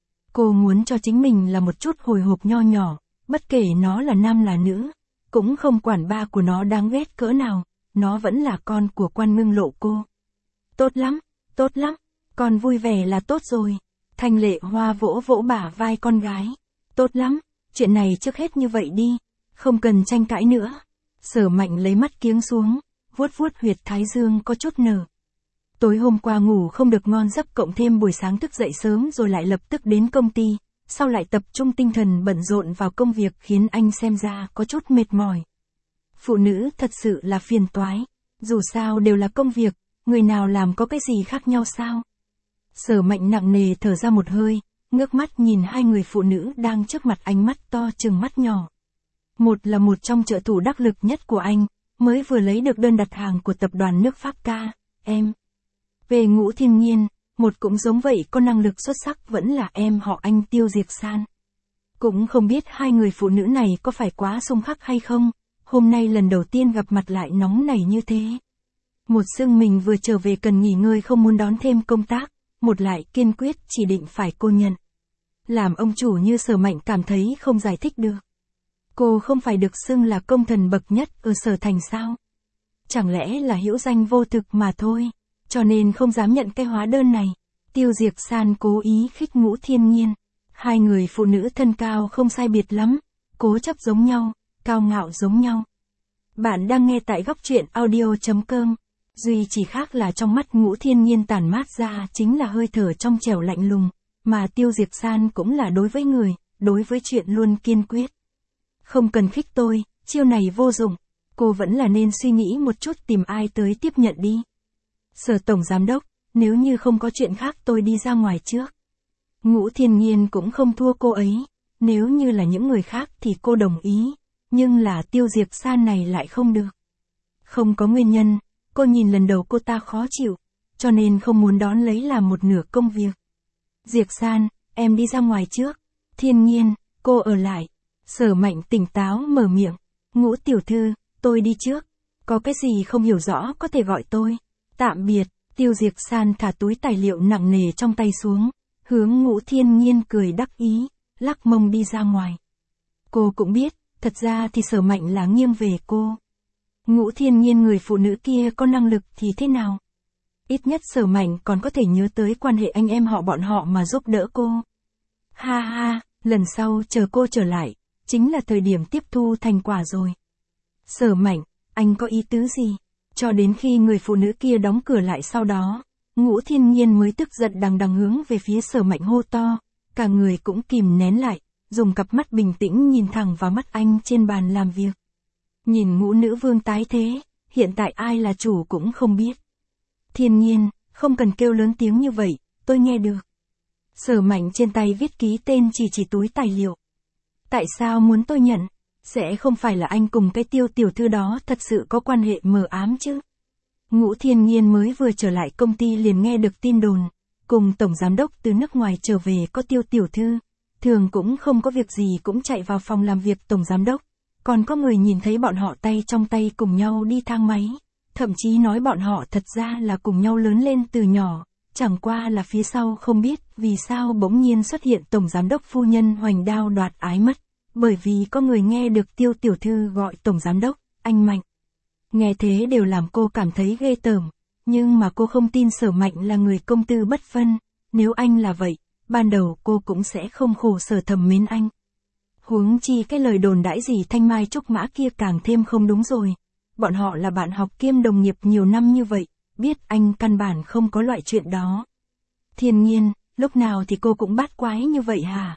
Cô muốn cho chính mình là một chút hồi hộp nho nhỏ, bất kể nó là nam là nữ, cũng không quản ba của nó đáng ghét cỡ nào, nó vẫn là con của Quan Ngưng Lộ cô. Tốt lắm, tốt lắm, con vui vẻ là tốt rồi. Thanh Lệ Hoa vỗ vỗ bả vai con gái. Tốt lắm, chuyện này trước hết như vậy đi, không cần tranh cãi nữa. Sở Mạnh lấy mắt kiếng xuống, vuốt vuốt huyệt thái dương có chút nở. Tối hôm qua ngủ không được ngon giấc cộng thêm buổi sáng thức dậy sớm rồi lại lập tức đến công ty, sau lại tập trung tinh thần bận rộn vào công việc khiến anh xem ra có chút mệt mỏi. Phụ nữ thật sự là phiền toái, dù sao đều là công việc, người nào làm có cái gì khác nhau sao? Sở Mạnh nặng nề thở ra một hơi, ngước mắt nhìn hai người phụ nữ đang trước mặt ánh mắt to trừng mắt nhỏ. Một là một trong trợ thủ đắc lực nhất của anh, mới vừa lấy được đơn đặt hàng của tập đoàn nước Pháp ca, em. Về Ngũ Thiên Nhiên, một cũng giống vậy có năng lực xuất sắc vẫn là em họ anh Tiêu Diệp San. Cũng không biết hai người phụ nữ này có phải quá xung khắc hay không, hôm nay lần đầu tiên gặp mặt lại nóng nảy như thế. Một xưng mình vừa trở về cần nghỉ ngơi không muốn đón thêm công tác, một lại kiên quyết chỉ định phải cô nhận. Làm ông chủ như Sở Mạnh cảm thấy không giải thích được. Cô không phải được xưng là công thần bậc nhất ở Sở Thành sao? Chẳng lẽ là hữu danh vô thực mà thôi, cho nên không dám nhận cái hóa đơn này. Tiêu Diệp San cố ý khích Ngũ Thiên Nhiên. Hai người phụ nữ thân cao không sai biệt lắm, cố chấp giống nhau, cao ngạo giống nhau. Bạn đang nghe tại góc truyện audio chấm com. Duy chỉ khác là trong mắt Ngũ Thiên Nhiên tản mát ra chính là hơi thở trong trẻo lạnh lùng, mà Tiêu Diệp San cũng là đối với người, đối với chuyện luôn kiên quyết. Không cần khích tôi, chiêu này vô dụng, cô vẫn là nên suy nghĩ một chút tìm ai tới tiếp nhận đi. Sở Tổng Giám Đốc, nếu như không có chuyện khác tôi đi ra ngoài trước. Ngũ Thiên Nhiên cũng không thua cô ấy, nếu như là những người khác thì cô đồng ý, nhưng là Tiêu Diệp San này lại không được. Không có nguyên nhân, cô nhìn lần đầu cô ta khó chịu, cho nên không muốn đón lấy làm một nửa công việc. Diệp San, em đi ra ngoài trước. Thiên Nhiên, cô ở lại. Sở Mạnh tỉnh táo mở miệng. Ngũ tiểu thư, tôi đi trước. Có cái gì không hiểu rõ có thể gọi tôi. Tạm biệt. Tiêu Diệp San thả túi tài liệu nặng nề trong tay xuống, hướng Ngũ Thiên Nhiên cười đắc ý, lắc mông đi ra ngoài. Cô cũng biết, thật ra thì Sở Mạnh là nghiêng về cô. Ngũ Thiên Nhiên người phụ nữ kia có năng lực thì thế nào? Ít nhất Sở Mạnh còn có thể nhớ tới quan hệ anh em họ bọn họ mà giúp đỡ cô. Ha ha, lần sau chờ cô trở lại, chính là thời điểm tiếp thu thành quả rồi. Sở Mạnh, anh có ý tứ gì? Cho đến khi người phụ nữ kia đóng cửa lại sau đó, Ngũ Thiên Nhiên mới tức giận đằng đằng hướng về phía Sở Mạnh hô to, cả người cũng kìm nén lại, dùng cặp mắt bình tĩnh nhìn thẳng vào mắt anh trên bàn làm việc. Nhìn Ngũ nữ vương tái thế, hiện tại ai là chủ cũng không biết. Thiên Nhiên, không cần kêu lớn tiếng như vậy, tôi nghe được. Sở Mạnh trên tay viết ký tên chỉ chỉ túi tài liệu. Tại sao muốn tôi nhận? Sẽ không phải là anh cùng cái Tiêu tiểu thư đó thật sự có quan hệ mờ ám chứ? Ngũ Thiên Nhiên mới vừa trở lại công ty liền nghe được tin đồn, cùng tổng giám đốc từ nước ngoài trở về có Tiêu tiểu thư, thường cũng không có việc gì cũng chạy vào phòng làm việc tổng giám đốc, còn có người nhìn thấy bọn họ tay trong tay cùng nhau đi thang máy, thậm chí nói bọn họ thật ra là cùng nhau lớn lên từ nhỏ, chẳng qua là phía sau không biết vì sao bỗng nhiên xuất hiện tổng giám đốc phu nhân hoành đao đoạt ái mất. Bởi vì có người nghe được Tiêu tiểu thư gọi tổng giám đốc, anh Mạnh. Nghe thế đều làm cô cảm thấy ghê tởm, nhưng mà cô không tin Sở Mạnh là người công tư bất phân, nếu anh là vậy, ban đầu cô cũng sẽ không khổ sở thầm mến anh. Huống chi cái lời đồn đãi gì thanh mai trúc mã kia càng thêm không đúng rồi, bọn họ là bạn học kiêm đồng nghiệp nhiều năm như vậy, biết anh căn bản không có loại chuyện đó. Thiên Nhiên, lúc nào thì cô cũng bát quái như vậy hả?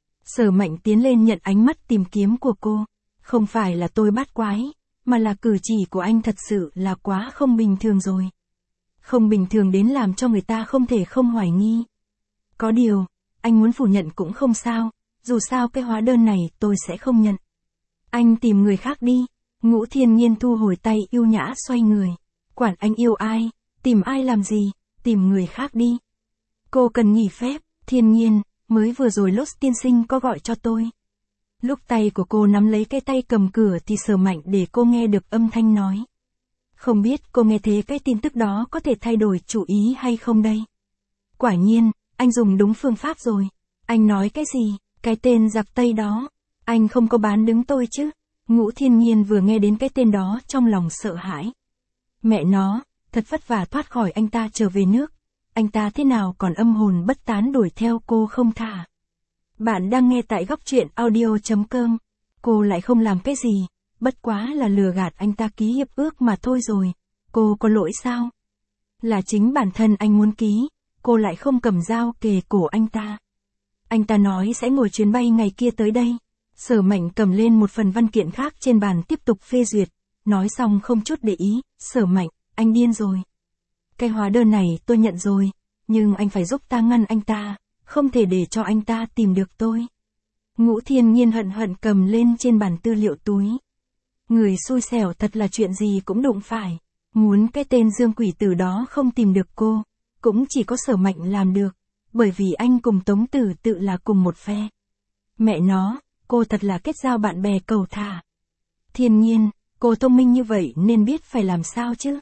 Sở Mạnh tiến lên nhận ánh mắt tìm kiếm của cô. Không phải là tôi bát quái, mà là cử chỉ của anh thật sự là quá không bình thường rồi. Không bình thường đến làm cho người ta không thể không hoài nghi. Có điều, anh muốn phủ nhận cũng không sao, dù sao cái hóa đơn này tôi sẽ không nhận. Anh tìm người khác đi. Ngũ Thiên Nhiên thu hồi tay yêu nhã xoay người. Quản anh yêu ai, tìm ai làm gì, tìm người khác đi. Cô cần nghỉ phép. Thiên Nhiên, mới vừa rồi Lốt tiên sinh có gọi cho tôi. Lúc tay của cô nắm lấy cái tay cầm cửa thì Sở Mạnh để cô nghe được âm thanh nói. Không biết cô nghe thế cái tin tức đó có thể thay đổi chủ ý hay không đây? Quả nhiên, anh dùng đúng phương pháp rồi. Anh nói cái gì, cái tên giặc Tây đó, anh không có bán đứng tôi chứ? Ngũ Thiên Nhiên vừa nghe đến cái tên đó trong lòng sợ hãi. Mẹ nó, thật vất vả thoát khỏi anh ta trở về nước. Anh ta thế nào còn âm hồn bất tán đuổi theo cô không thả. Bạn đang nghe tại góc truyện audio chấm com. Cô lại không làm cái gì, bất quá là lừa gạt anh ta ký hiệp ước mà thôi rồi. Cô có lỗi sao? Là chính bản thân anh muốn ký, cô lại không cầm dao kề cổ anh ta. Anh ta nói sẽ ngồi chuyến bay ngày kia tới đây. Sở Mạnh cầm lên một phần văn kiện khác trên bàn tiếp tục phê duyệt, nói xong không chút để ý. Sở Mạnh, anh điên rồi. Cái hóa đơn này tôi nhận rồi, nhưng anh phải giúp ta ngăn anh ta, không thể để cho anh ta tìm được tôi. Ngũ Thiên Nhiên hận hận cầm lên trên bàn tư liệu túi. Người xui xẻo thật là chuyện gì cũng đụng phải, muốn cái tên Dương Quỷ Tử đó không tìm được cô, cũng chỉ có Sở Mạnh làm được, bởi vì anh cùng Tống Tử tự là cùng một phe. Mẹ nó, cô thật là kết giao bạn bè cầu thả. Thiên Nhiên, cô thông minh như vậy nên biết phải làm sao chứ.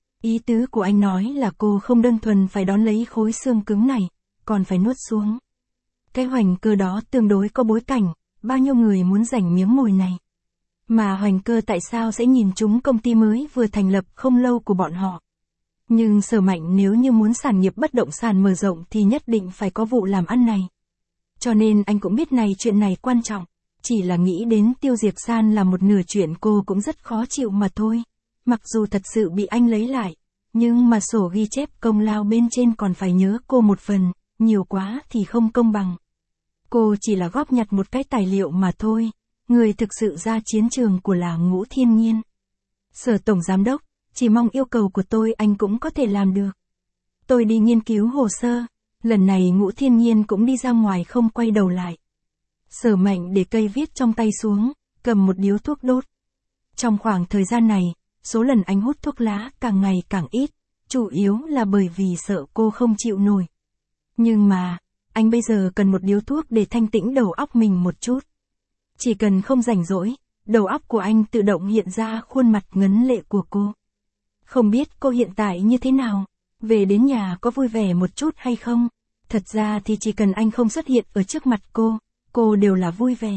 Ý tứ của anh nói là cô không đơn thuần phải đón lấy khối xương cứng này, còn phải nuốt xuống. Cái Hoành Cơ đó tương đối có bối cảnh, bao nhiêu người muốn giành miếng mồi này. Mà Hoành Cơ tại sao sẽ nhìn trúng công ty mới vừa thành lập không lâu của bọn họ. Nhưng Sở Mạnh nếu như muốn sản nghiệp bất động sản mở rộng thì nhất định phải có vụ làm ăn này. Cho nên anh cũng biết này chuyện này quan trọng, chỉ là nghĩ đến Tiêu Diệp San là một nửa chuyện cô cũng rất khó chịu mà thôi. Mặc dù thật sự bị anh lấy lại, nhưng mà sổ ghi chép công lao bên trên còn phải nhớ cô một phần, nhiều quá thì không công bằng. Cô chỉ là góp nhặt một cái tài liệu mà thôi, người thực sự ra chiến trường của là Ngũ Thiên Nhiên. Sở Tổng Giám Đốc, chỉ mong yêu cầu của tôi anh cũng có thể làm được. Tôi đi nghiên cứu hồ sơ, lần này Ngũ Thiên Nhiên cũng đi ra ngoài không quay đầu lại. Sở Mạnh để cây viết trong tay xuống, cầm một điếu thuốc đốt. Trong khoảng thời gian này, số lần anh hút thuốc lá càng ngày càng ít, chủ yếu là bởi vì sợ cô không chịu nổi. Nhưng mà, anh bây giờ cần một điếu thuốc để thanh tĩnh đầu óc mình một chút. Chỉ cần không rảnh rỗi, đầu óc của anh tự động hiện ra khuôn mặt ngấn lệ của cô. Không biết cô hiện tại như thế nào, về đến nhà có vui vẻ một chút hay không? Thật ra thì chỉ cần anh không xuất hiện ở trước mặt cô, cô đều là vui vẻ.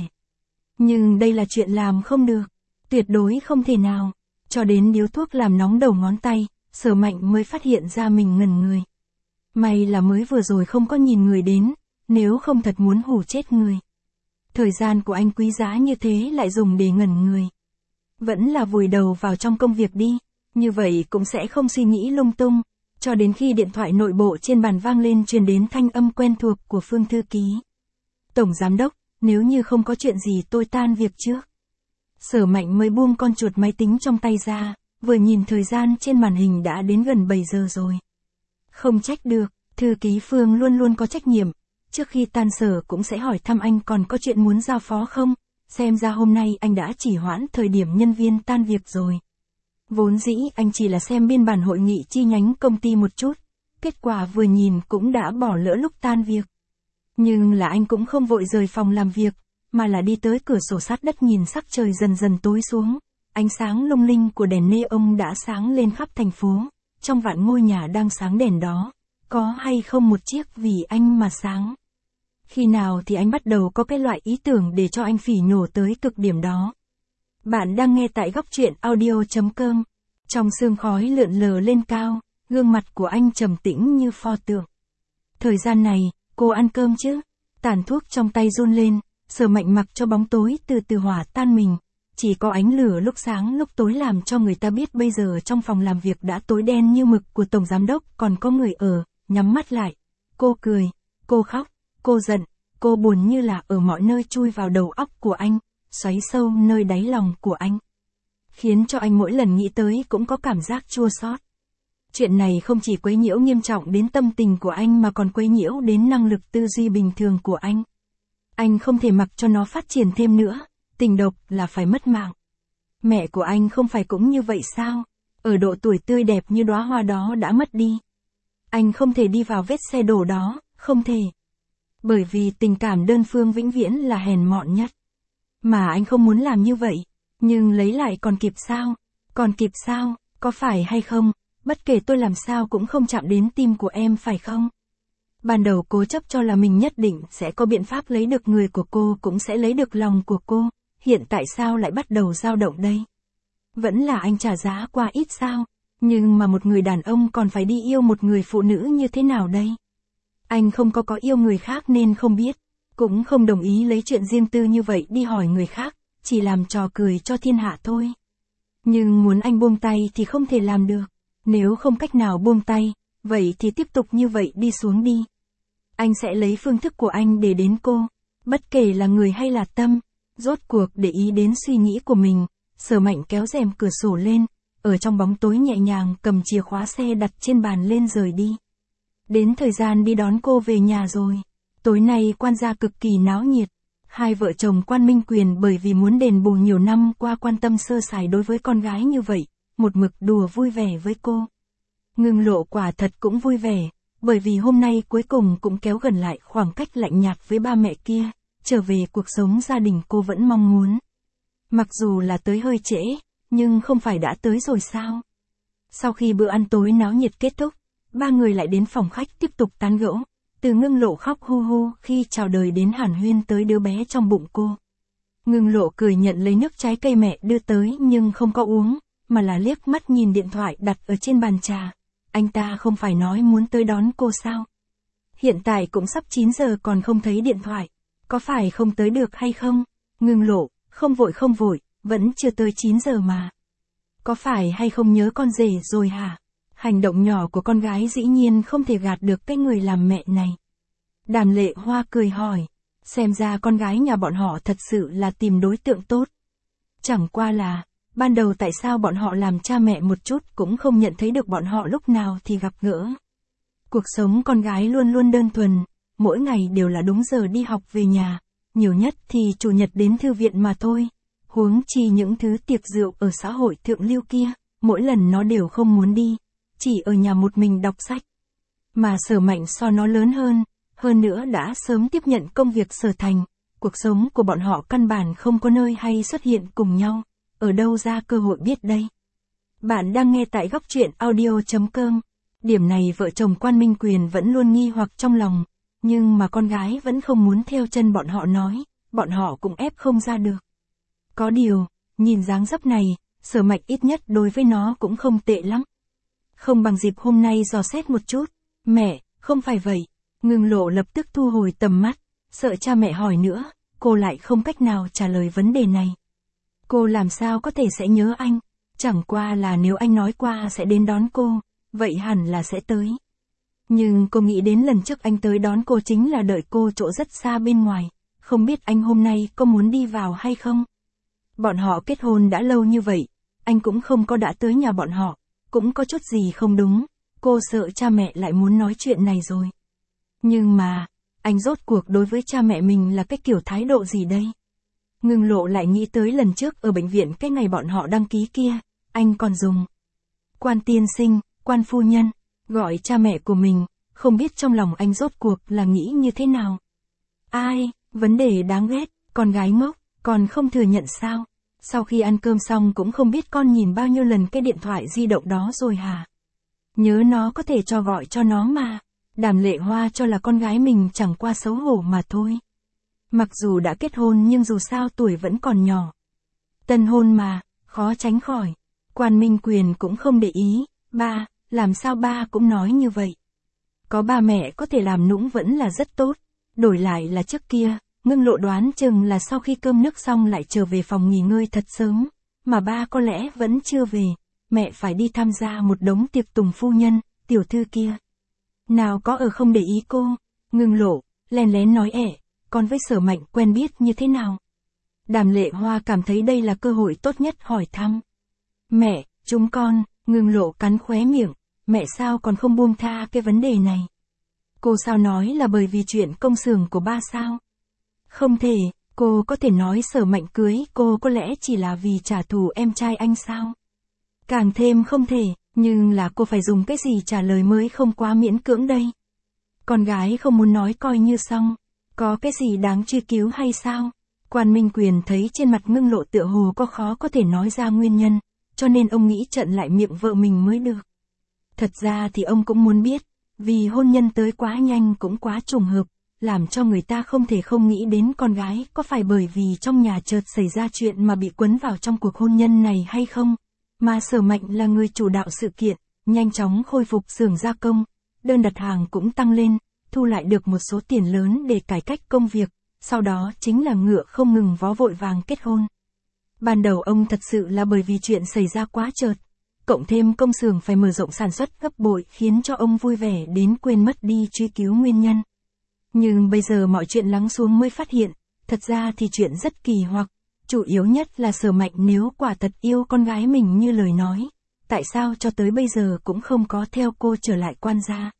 Nhưng đây là chuyện làm không được, tuyệt đối không thể nào. Cho đến điếu thuốc làm nóng đầu ngón tay, Sở Mạnh mới phát hiện ra mình ngẩn người. May là mới vừa rồi không có nhìn người đến, nếu không thật muốn hù chết người. Thời gian của anh quý giá như thế lại dùng để ngẩn người. Vẫn là vùi đầu vào trong công việc đi, như vậy cũng sẽ không suy nghĩ lung tung, cho đến khi điện thoại nội bộ trên bàn vang lên truyền đến thanh âm quen thuộc của Phương thư ký. Tổng giám đốc, nếu như không có chuyện gì tôi tan việc trước. Sở Mạnh mới buông con chuột máy tính trong tay ra, vừa nhìn thời gian trên màn hình đã đến gần bảy giờ rồi. Không trách được, thư ký Phương luôn luôn có trách nhiệm, trước khi tan sở cũng sẽ hỏi thăm anh còn có chuyện muốn giao phó không, xem ra hôm nay anh đã chỉ hoãn thời điểm nhân viên tan việc rồi. Vốn dĩ anh chỉ là xem biên bản hội nghị chi nhánh công ty một chút, kết quả vừa nhìn cũng đã bỏ lỡ lúc tan việc. Nhưng là anh cũng không vội rời phòng làm việc, mà là đi tới cửa sổ sát đất nhìn sắc trời dần dần tối xuống, ánh sáng lung linh của đèn neon đã sáng lên khắp thành phố, trong vạn ngôi nhà đang sáng đèn đó, có hay không một chiếc vì anh mà sáng. Khi nào thì anh bắt đầu có cái loại ý tưởng để cho anh phỉ nhổ tới cực điểm đó. Bạn đang nghe tại góc truyện audio chấm com. Trong sương khói lượn lờ lên cao, gương mặt của anh trầm tĩnh như pho tượng. Thời gian này, cô ăn cơm chứ? Tàn thuốc trong tay run lên, Sở Mạnh mặc cho bóng tối từ từ hòa tan mình. Chỉ có ánh lửa lúc sáng lúc tối làm cho người ta biết bây giờ trong phòng làm việc đã tối đen như mực của Tổng Giám Đốc còn có người ở, nhắm mắt lại. Cô cười, cô khóc, cô giận, cô buồn như là ở mọi nơi chui vào đầu óc của anh, xoáy sâu nơi đáy lòng của anh. Khiến cho anh mỗi lần nghĩ tới cũng có cảm giác chua xót. Chuyện này không chỉ quấy nhiễu nghiêm trọng đến tâm tình của anh mà còn quấy nhiễu đến năng lực tư duy bình thường của anh. Anh không thể mặc cho nó phát triển thêm nữa, tình độc là phải mất mạng. Mẹ của anh không phải cũng như vậy sao? Ở độ tuổi tươi đẹp như đóa hoa đó đã mất đi. Anh không thể đi vào vết xe đổ đó, không thể. Bởi vì tình cảm đơn phương vĩnh viễn là hèn mọn nhất. Mà anh không muốn làm như vậy, nhưng lấy lại còn kịp sao? Còn kịp sao, có phải hay không? Bất kể tôi làm sao cũng không chạm đến tim của em phải không? Ban đầu cố chấp cho là mình nhất định sẽ có biện pháp lấy được người của cô cũng sẽ lấy được lòng của cô, hiện tại sao lại bắt đầu dao động đây? Vẫn là anh trả giá quá ít sao? Nhưng mà một người đàn ông còn phải đi yêu một người phụ nữ như thế nào đây? Anh không có có yêu người khác nên không biết, cũng không đồng ý lấy chuyện riêng tư như vậy đi hỏi người khác, chỉ làm trò cười cho thiên hạ thôi. Nhưng muốn anh buông tay thì không thể làm được, nếu không cách nào buông tay, vậy thì tiếp tục như vậy đi xuống đi. Anh sẽ lấy phương thức của anh để đến cô, bất kể là người hay là tâm, rốt cuộc để ý đến suy nghĩ của mình. Sở Mạnh kéo rèm cửa sổ lên, ở trong bóng tối nhẹ nhàng cầm chìa khóa xe đặt trên bàn lên rời đi. Đến thời gian đi đón cô về nhà rồi. Tối nay quan gia cực kỳ náo nhiệt. Hai vợ chồng Quan Minh Quyền bởi vì muốn đền bù nhiều năm qua quan tâm sơ sài đối với con gái như vậy, một mực đùa vui vẻ với cô. Ngưng Lộ quả thật cũng vui vẻ, bởi vì hôm nay cuối cùng cũng kéo gần lại khoảng cách lạnh nhạt với ba mẹ kia, trở về cuộc sống gia đình cô vẫn mong muốn. Mặc dù là tới hơi trễ, nhưng không phải đã tới rồi sao? Sau khi bữa ăn tối náo nhiệt kết thúc, ba người lại đến phòng khách tiếp tục tán gẫu. Từ Ngưng Lộ khóc hu hu khi chào đời đến hàn huyên tới đứa bé trong bụng cô. Ngưng Lộ cười nhận lấy nước trái cây mẹ đưa tới nhưng không có uống, mà là liếc mắt nhìn điện thoại đặt ở trên bàn trà. Anh ta không phải nói muốn tới đón cô sao? Hiện tại cũng sắp chín giờ còn không thấy điện thoại. Có phải không tới được hay không? Ngưng Lộ, không vội không vội, vẫn chưa tới chín giờ mà. Có phải hay không nhớ con rể rồi hả? Hành động nhỏ của con gái dĩ nhiên không thể gạt được cái người làm mẹ này. Đàm Lệ Hoa cười hỏi, xem ra con gái nhà bọn họ thật sự là tìm đối tượng tốt. Chẳng qua là, ban đầu tại sao bọn họ làm cha mẹ một chút cũng không nhận thấy được bọn họ lúc nào thì gặp gỡ. Cuộc sống con gái luôn luôn đơn thuần, mỗi ngày đều là đúng giờ đi học về nhà, nhiều nhất thì chủ nhật đến thư viện mà thôi. Huống chi những thứ tiệc rượu ở xã hội thượng lưu kia, mỗi lần nó đều không muốn đi, chỉ ở nhà một mình đọc sách. Mà Sở Mạnh so nó lớn hơn, hơn nữa đã sớm tiếp nhận công việc sở thành, cuộc sống của bọn họ căn bản không có nơi hay xuất hiện cùng nhau, ở đâu ra cơ hội biết đây. Bạn đang nghe tại góc truyện audio chấm com. Điểm này vợ chồng Quan Minh Quyền vẫn luôn nghi hoặc trong lòng, nhưng mà con gái vẫn không muốn theo chân bọn họ nói, bọn họ cũng ép không ra được. Có điều, nhìn dáng dấp này, Sở Mạch ít nhất đối với nó cũng không tệ lắm. Không bằng dịp hôm nay dò xét một chút. Mẹ, không phải vậy. Ngưng Lộ lập tức thu hồi tầm mắt, sợ cha mẹ hỏi nữa, cô lại không cách nào trả lời vấn đề này. Cô làm sao có thể sẽ nhớ anh, chẳng qua là nếu anh nói qua sẽ đến đón cô, vậy hẳn là sẽ tới. Nhưng cô nghĩ đến lần trước anh tới đón cô chính là đợi cô chỗ rất xa bên ngoài, không biết anh hôm nay có muốn đi vào hay không. Bọn họ kết hôn đã lâu như vậy, anh cũng không có đã tới nhà bọn họ, cũng có chút gì không đúng, cô sợ cha mẹ lại muốn nói chuyện này rồi. Nhưng mà, anh rốt cuộc đối với cha mẹ mình là cái kiểu thái độ gì đây? Ngưng Lộ lại nghĩ tới lần trước ở bệnh viện cái ngày bọn họ đăng ký kia, anh còn dùng Quan tiên sinh, Quan phu nhân, gọi cha mẹ của mình, không biết trong lòng anh rốt cuộc là nghĩ như thế nào. Ai, vấn đề đáng ghét, con gái ngốc, còn không thừa nhận sao? Sau khi ăn cơm xong cũng không biết con nhìn bao nhiêu lần cái điện thoại di động đó rồi hả? Nhớ nó có thể cho gọi cho nó mà. Đàm Lệ Hoa cho là con gái mình chẳng qua xấu hổ mà thôi. Mặc dù đã kết hôn nhưng dù sao tuổi vẫn còn nhỏ. Tân hôn mà, khó tránh khỏi. Quan Minh Quyền cũng không để ý, ba, làm sao ba cũng nói như vậy. Có ba mẹ có thể làm nũng vẫn là rất tốt, đổi lại là trước kia, Ngưng Lộ đoán chừng là sau khi cơm nước xong lại trở về phòng nghỉ ngơi thật sớm, mà ba có lẽ vẫn chưa về, mẹ phải đi tham gia một đống tiệc tùng phu nhân, tiểu thư kia. Nào có ở không để ý cô, Ngưng Lộ, lén lén nói ẻ, con với Sở Mạnh quen biết như thế nào? Đàm Lệ Hoa cảm thấy đây là cơ hội tốt nhất hỏi thăm. Mẹ, chúng con, Ngưng Lộ cắn khóe miệng, mẹ sao còn không buông tha cái vấn đề này? Cô sao nói là bởi vì chuyện công xưởng của ba sao? Không thể, cô có thể nói Sở Mạnh cưới cô có lẽ chỉ là vì trả thù em trai anh sao? Càng thêm không thể, nhưng là cô phải dùng cái gì trả lời mới không quá miễn cưỡng đây? Con gái không muốn nói coi như xong, có cái gì đáng truy cứu hay sao? Quan Minh Quyền thấy trên mặt Ngưng Lộ tựa hồ có khó có thể nói ra nguyên nhân, cho nên ông nghĩ trận lại miệng vợ mình mới được. Thật ra thì ông cũng muốn biết, vì hôn nhân tới quá nhanh cũng quá trùng hợp, làm cho người ta không thể không nghĩ đến con gái có phải bởi vì trong nhà chợt xảy ra chuyện mà bị quấn vào trong cuộc hôn nhân này hay không. Mà Sở Mạnh là người chủ đạo sự kiện, nhanh chóng khôi phục xưởng gia công, đơn đặt hàng cũng tăng lên, thu lại được một số tiền lớn để cải cách công việc, sau đó chính là ngựa không ngừng vó vội vàng kết hôn. Ban đầu ông thật sự là bởi vì chuyện xảy ra quá chợt, cộng thêm công xưởng phải mở rộng sản xuất gấp bội khiến cho ông vui vẻ đến quên mất đi truy cứu nguyên nhân. Nhưng bây giờ mọi chuyện lắng xuống mới phát hiện, thật ra thì chuyện rất kỳ hoặc, chủ yếu nhất là Sở Mạnh nếu quả thật yêu con gái mình như lời nói, tại sao cho tới bây giờ cũng không có theo cô trở lại quan gia.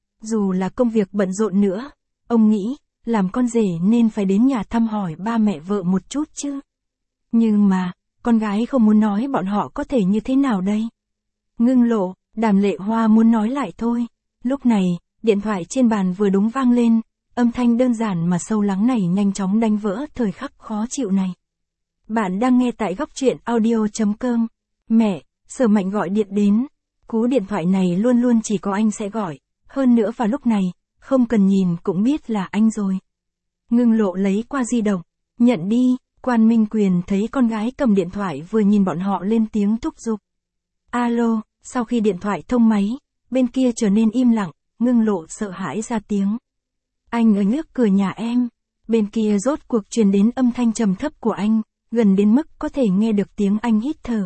Dù là công việc bận rộn nữa, ông nghĩ, làm con rể nên phải đến nhà thăm hỏi ba mẹ vợ một chút chứ. Nhưng mà, con gái không muốn nói bọn họ có thể như thế nào đây? Ngưng Lộ, Đàm Lệ Hoa muốn nói lại thôi. Lúc này, điện thoại trên bàn vừa đúng vang lên, âm thanh đơn giản mà sâu lắng này nhanh chóng đánh vỡ thời khắc khó chịu này. Bạn đang nghe tại góc truyện audio chấm com. Mẹ, Sở Mạnh gọi điện đến. Cú điện thoại này luôn luôn chỉ có anh sẽ gọi, hơn nữa vào lúc này, không cần nhìn cũng biết là anh rồi. Ngưng Lộ lấy qua di động, nhận đi. Quan Minh Quyền thấy con gái cầm điện thoại vừa nhìn bọn họ lên tiếng thúc giục. Alo, sau khi điện thoại thông máy, bên kia trở nên im lặng, Ngưng Lộ sợ hãi ra tiếng. Anh ở trước cửa nhà em. Bên kia rốt cuộc truyền đến âm thanh trầm thấp của anh, gần đến mức có thể nghe được tiếng anh hít thở.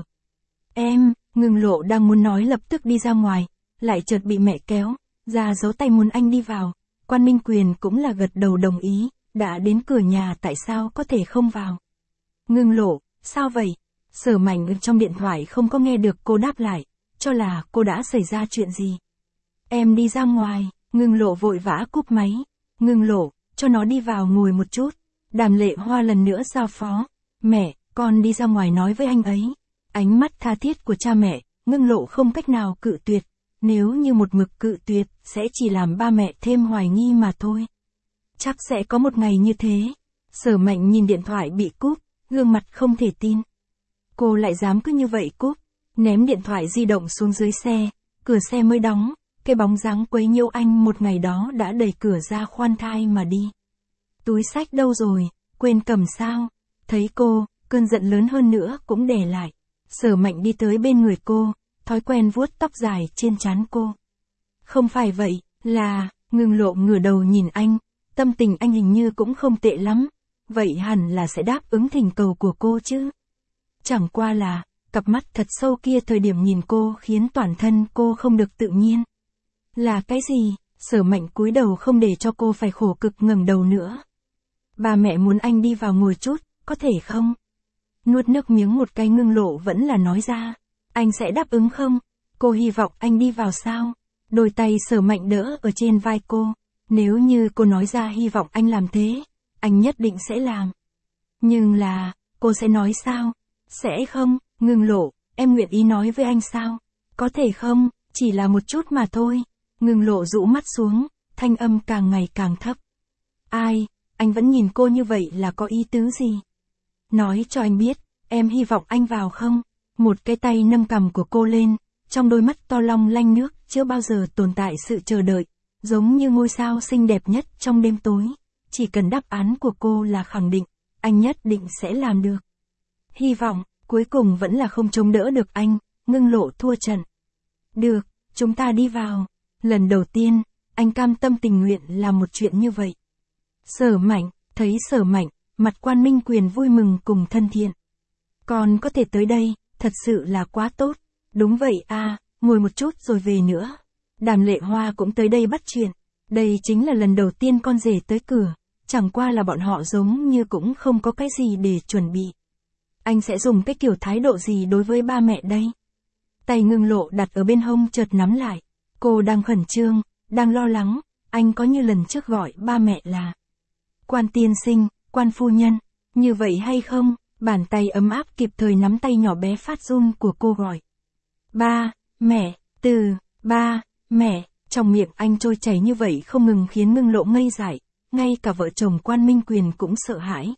Em, Ngưng Lộ đang muốn nói lập tức đi ra ngoài, lại chợt bị mẹ kéo, ra giấu tay muốn anh đi vào. Quan Minh Quyền cũng là gật đầu đồng ý, đã đến cửa nhà tại sao có thể không vào. Ngưng Lộ, sao vậy? Sở Mạnh trong điện thoại không có nghe được cô đáp lại, cho là cô đã xảy ra chuyện gì. Em đi ra ngoài, Ngưng Lộ vội vã cúp máy. Ngưng Lộ, cho nó đi vào ngồi một chút. Đàm Lệ Hoa lần nữa giao phó. Mẹ, con đi ra ngoài nói với anh ấy. Ánh mắt tha thiết của cha mẹ, Ngưng Lộ không cách nào cự tuyệt. Nếu như một mực cự tuyệt, sẽ chỉ làm ba mẹ thêm hoài nghi mà thôi. Chắc sẽ có một ngày như thế. Sở Mạnh nhìn điện thoại bị cúp, gương mặt không thể tin. Cô lại dám cứ như vậy cúp, ném điện thoại di động xuống dưới xe, cửa xe mới đóng, cái bóng dáng quấy nhiễu anh một ngày đó đã đẩy cửa ra khoan thai mà đi. Túi xách đâu rồi, quên cầm sao? Thấy cô, cơn giận lớn hơn nữa cũng đè lại. Sở Mạnh đi tới bên người cô, thói quen vuốt tóc dài trên trán cô. Không phải vậy, là, Ngưng Lộ ngửa đầu nhìn anh, tâm tình anh hình như cũng không tệ lắm, vậy hẳn là sẽ đáp ứng thỉnh cầu của cô chứ. Chẳng qua là, cặp mắt thật sâu kia thời điểm nhìn cô khiến toàn thân cô không được tự nhiên. Là cái gì? Sở Mạnh cúi đầu không để cho cô phải khổ cực ngẩng đầu nữa. Ba mẹ muốn anh đi vào ngồi chút, có thể không? Nuốt nước miếng một cái Ngưng Lộ vẫn là nói ra. Anh sẽ đáp ứng không? Cô hy vọng anh đi vào sao? Đôi tay Sở Mạnh đỡ ở trên vai cô. Nếu như cô nói ra hy vọng anh làm thế, anh nhất định sẽ làm. Nhưng là, cô sẽ nói sao? Sẽ không, Ngưng Lộ, em nguyện ý nói với anh sao? Có thể không, chỉ là một chút mà thôi. Ngưng Lộ rũ mắt xuống, thanh âm càng ngày càng thấp. Ai, anh vẫn nhìn cô như vậy là có ý tứ gì? Nói cho anh biết, em hy vọng anh vào không? Một cái tay nâng cằm của cô lên, trong đôi mắt to long lanh nước, chưa bao giờ tồn tại sự chờ đợi, giống như ngôi sao xinh đẹp nhất trong đêm tối. Chỉ cần đáp án của cô là khẳng định, anh nhất định sẽ làm được. Hy vọng, cuối cùng vẫn là không chống đỡ được anh, Ngưng Lộ thua trận. Được, chúng ta đi vào. Lần đầu tiên, anh cam tâm tình nguyện làm một chuyện như vậy. Sở Mạnh, thấy Sở Mạnh, mặt Quan Minh Quyền vui mừng cùng thân thiện. Còn có thể tới đây, thật sự là quá tốt. Đúng vậy à, ngồi một chút rồi về nữa. Đàm Lệ Hoa cũng tới đây bắt chuyện. Đây chính là lần đầu tiên con rể tới cửa, chẳng qua là bọn họ giống như cũng không có cái gì để chuẩn bị. Anh sẽ dùng cái kiểu thái độ gì đối với ba mẹ đây? Tay Ngưng Lộ đặt ở bên hông chợt nắm lại. Cô đang khẩn trương, đang lo lắng, anh có như lần trước gọi ba mẹ là Quan tiên sinh, Quan phu nhân, như vậy hay không? Bàn tay ấm áp kịp thời nắm tay nhỏ bé phát run của cô gọi. Ba, mẹ, từ, ba, mẹ, trong miệng anh trôi chảy như vậy không ngừng khiến Ngưng Lộ ngây dại, ngay cả vợ chồng Quan Minh Quyền cũng sợ hãi.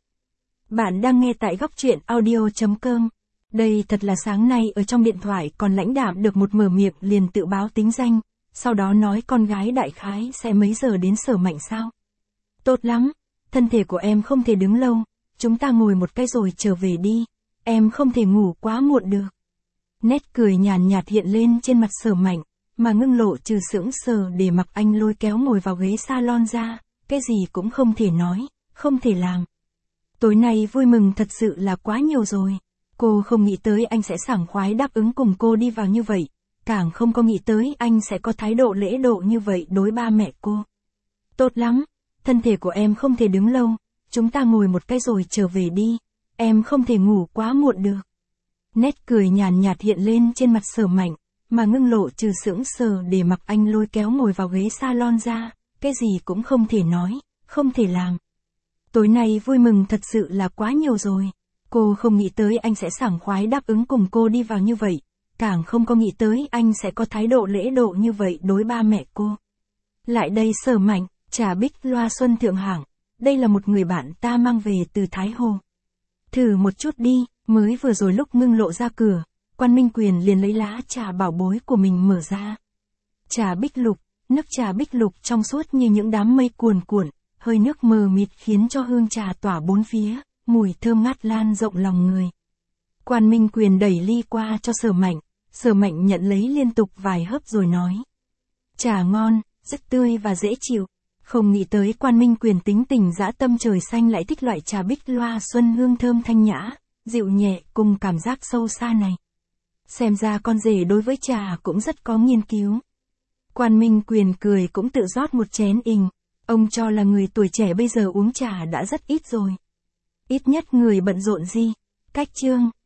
Bạn đang nghe tại góc truyện audio chấm com. Đây thật là sáng nay ở trong điện thoại còn lãnh đạm được một mở miệng liền tự báo tính danh, sau đó nói con gái đại khái sẽ mấy giờ đến Sở Mạnh sao. Tốt lắm, thân thể của em không thể đứng lâu, chúng ta ngồi một cái rồi trở về đi, em không thể ngủ quá muộn được. Nét cười nhàn nhạt hiện lên trên mặt Sở Mạnh, mà Ngưng Lộ trừ sững sờ để mặc anh lôi kéo ngồi vào ghế salon ra, cái gì cũng không thể nói, không thể làm. Tối nay vui mừng thật sự là quá nhiều rồi. Cô không nghĩ tới anh sẽ sảng khoái đáp ứng cùng cô đi vào như vậy, càng không có nghĩ tới anh sẽ có thái độ lễ độ như vậy đối ba mẹ cô. Tốt lắm, thân thể của em không thể đứng lâu, chúng ta ngồi một cái rồi trở về đi, em không thể ngủ quá muộn được. Nét cười nhàn nhạt hiện lên trên mặt Sở Mạnh, mà Ngưng Lộ trừ sững sờ để mặc anh lôi kéo ngồi vào ghế salon ra, cái gì cũng không thể nói, không thể làm. Tối nay vui mừng thật sự là quá nhiều rồi. Cô không nghĩ tới anh sẽ sảng khoái đáp ứng cùng cô đi vào như vậy, càng không có nghĩ tới anh sẽ có thái độ lễ độ như vậy đối ba mẹ cô. Lại đây Sở Mạnh, trà bích loa xuân thượng hạng, đây là một người bạn ta mang về từ Thái Hồ. Thử một chút đi, mới vừa rồi lúc Ngưng Lộ ra cửa, Quan Minh Quyền liền lấy lá trà bảo bối của mình mở ra. Trà bích lục, nước trà bích lục trong suốt như những đám mây cuồn cuộn, hơi nước mờ mịt khiến cho hương trà tỏa bốn phía, mùi thơm ngát lan rộng lòng người. Quan Minh Quyền đẩy ly qua cho Sở Mạnh, Sở Mạnh nhận lấy liên tục vài hớp rồi nói. Trà ngon, rất tươi và dễ chịu. Không nghĩ tới Quan Minh Quyền tính tình dã tâm trời xanh lại thích loại trà bích loa xuân hương thơm thanh nhã, dịu nhẹ cùng cảm giác sâu xa này. Xem ra con rể đối với trà cũng rất có nghiên cứu. Quan Minh Quyền cười cũng tự rót một chén ình, ông cho là người tuổi trẻ bây giờ uống trà đã rất ít rồi. Ít nhất người bận rộn gì, cách chương.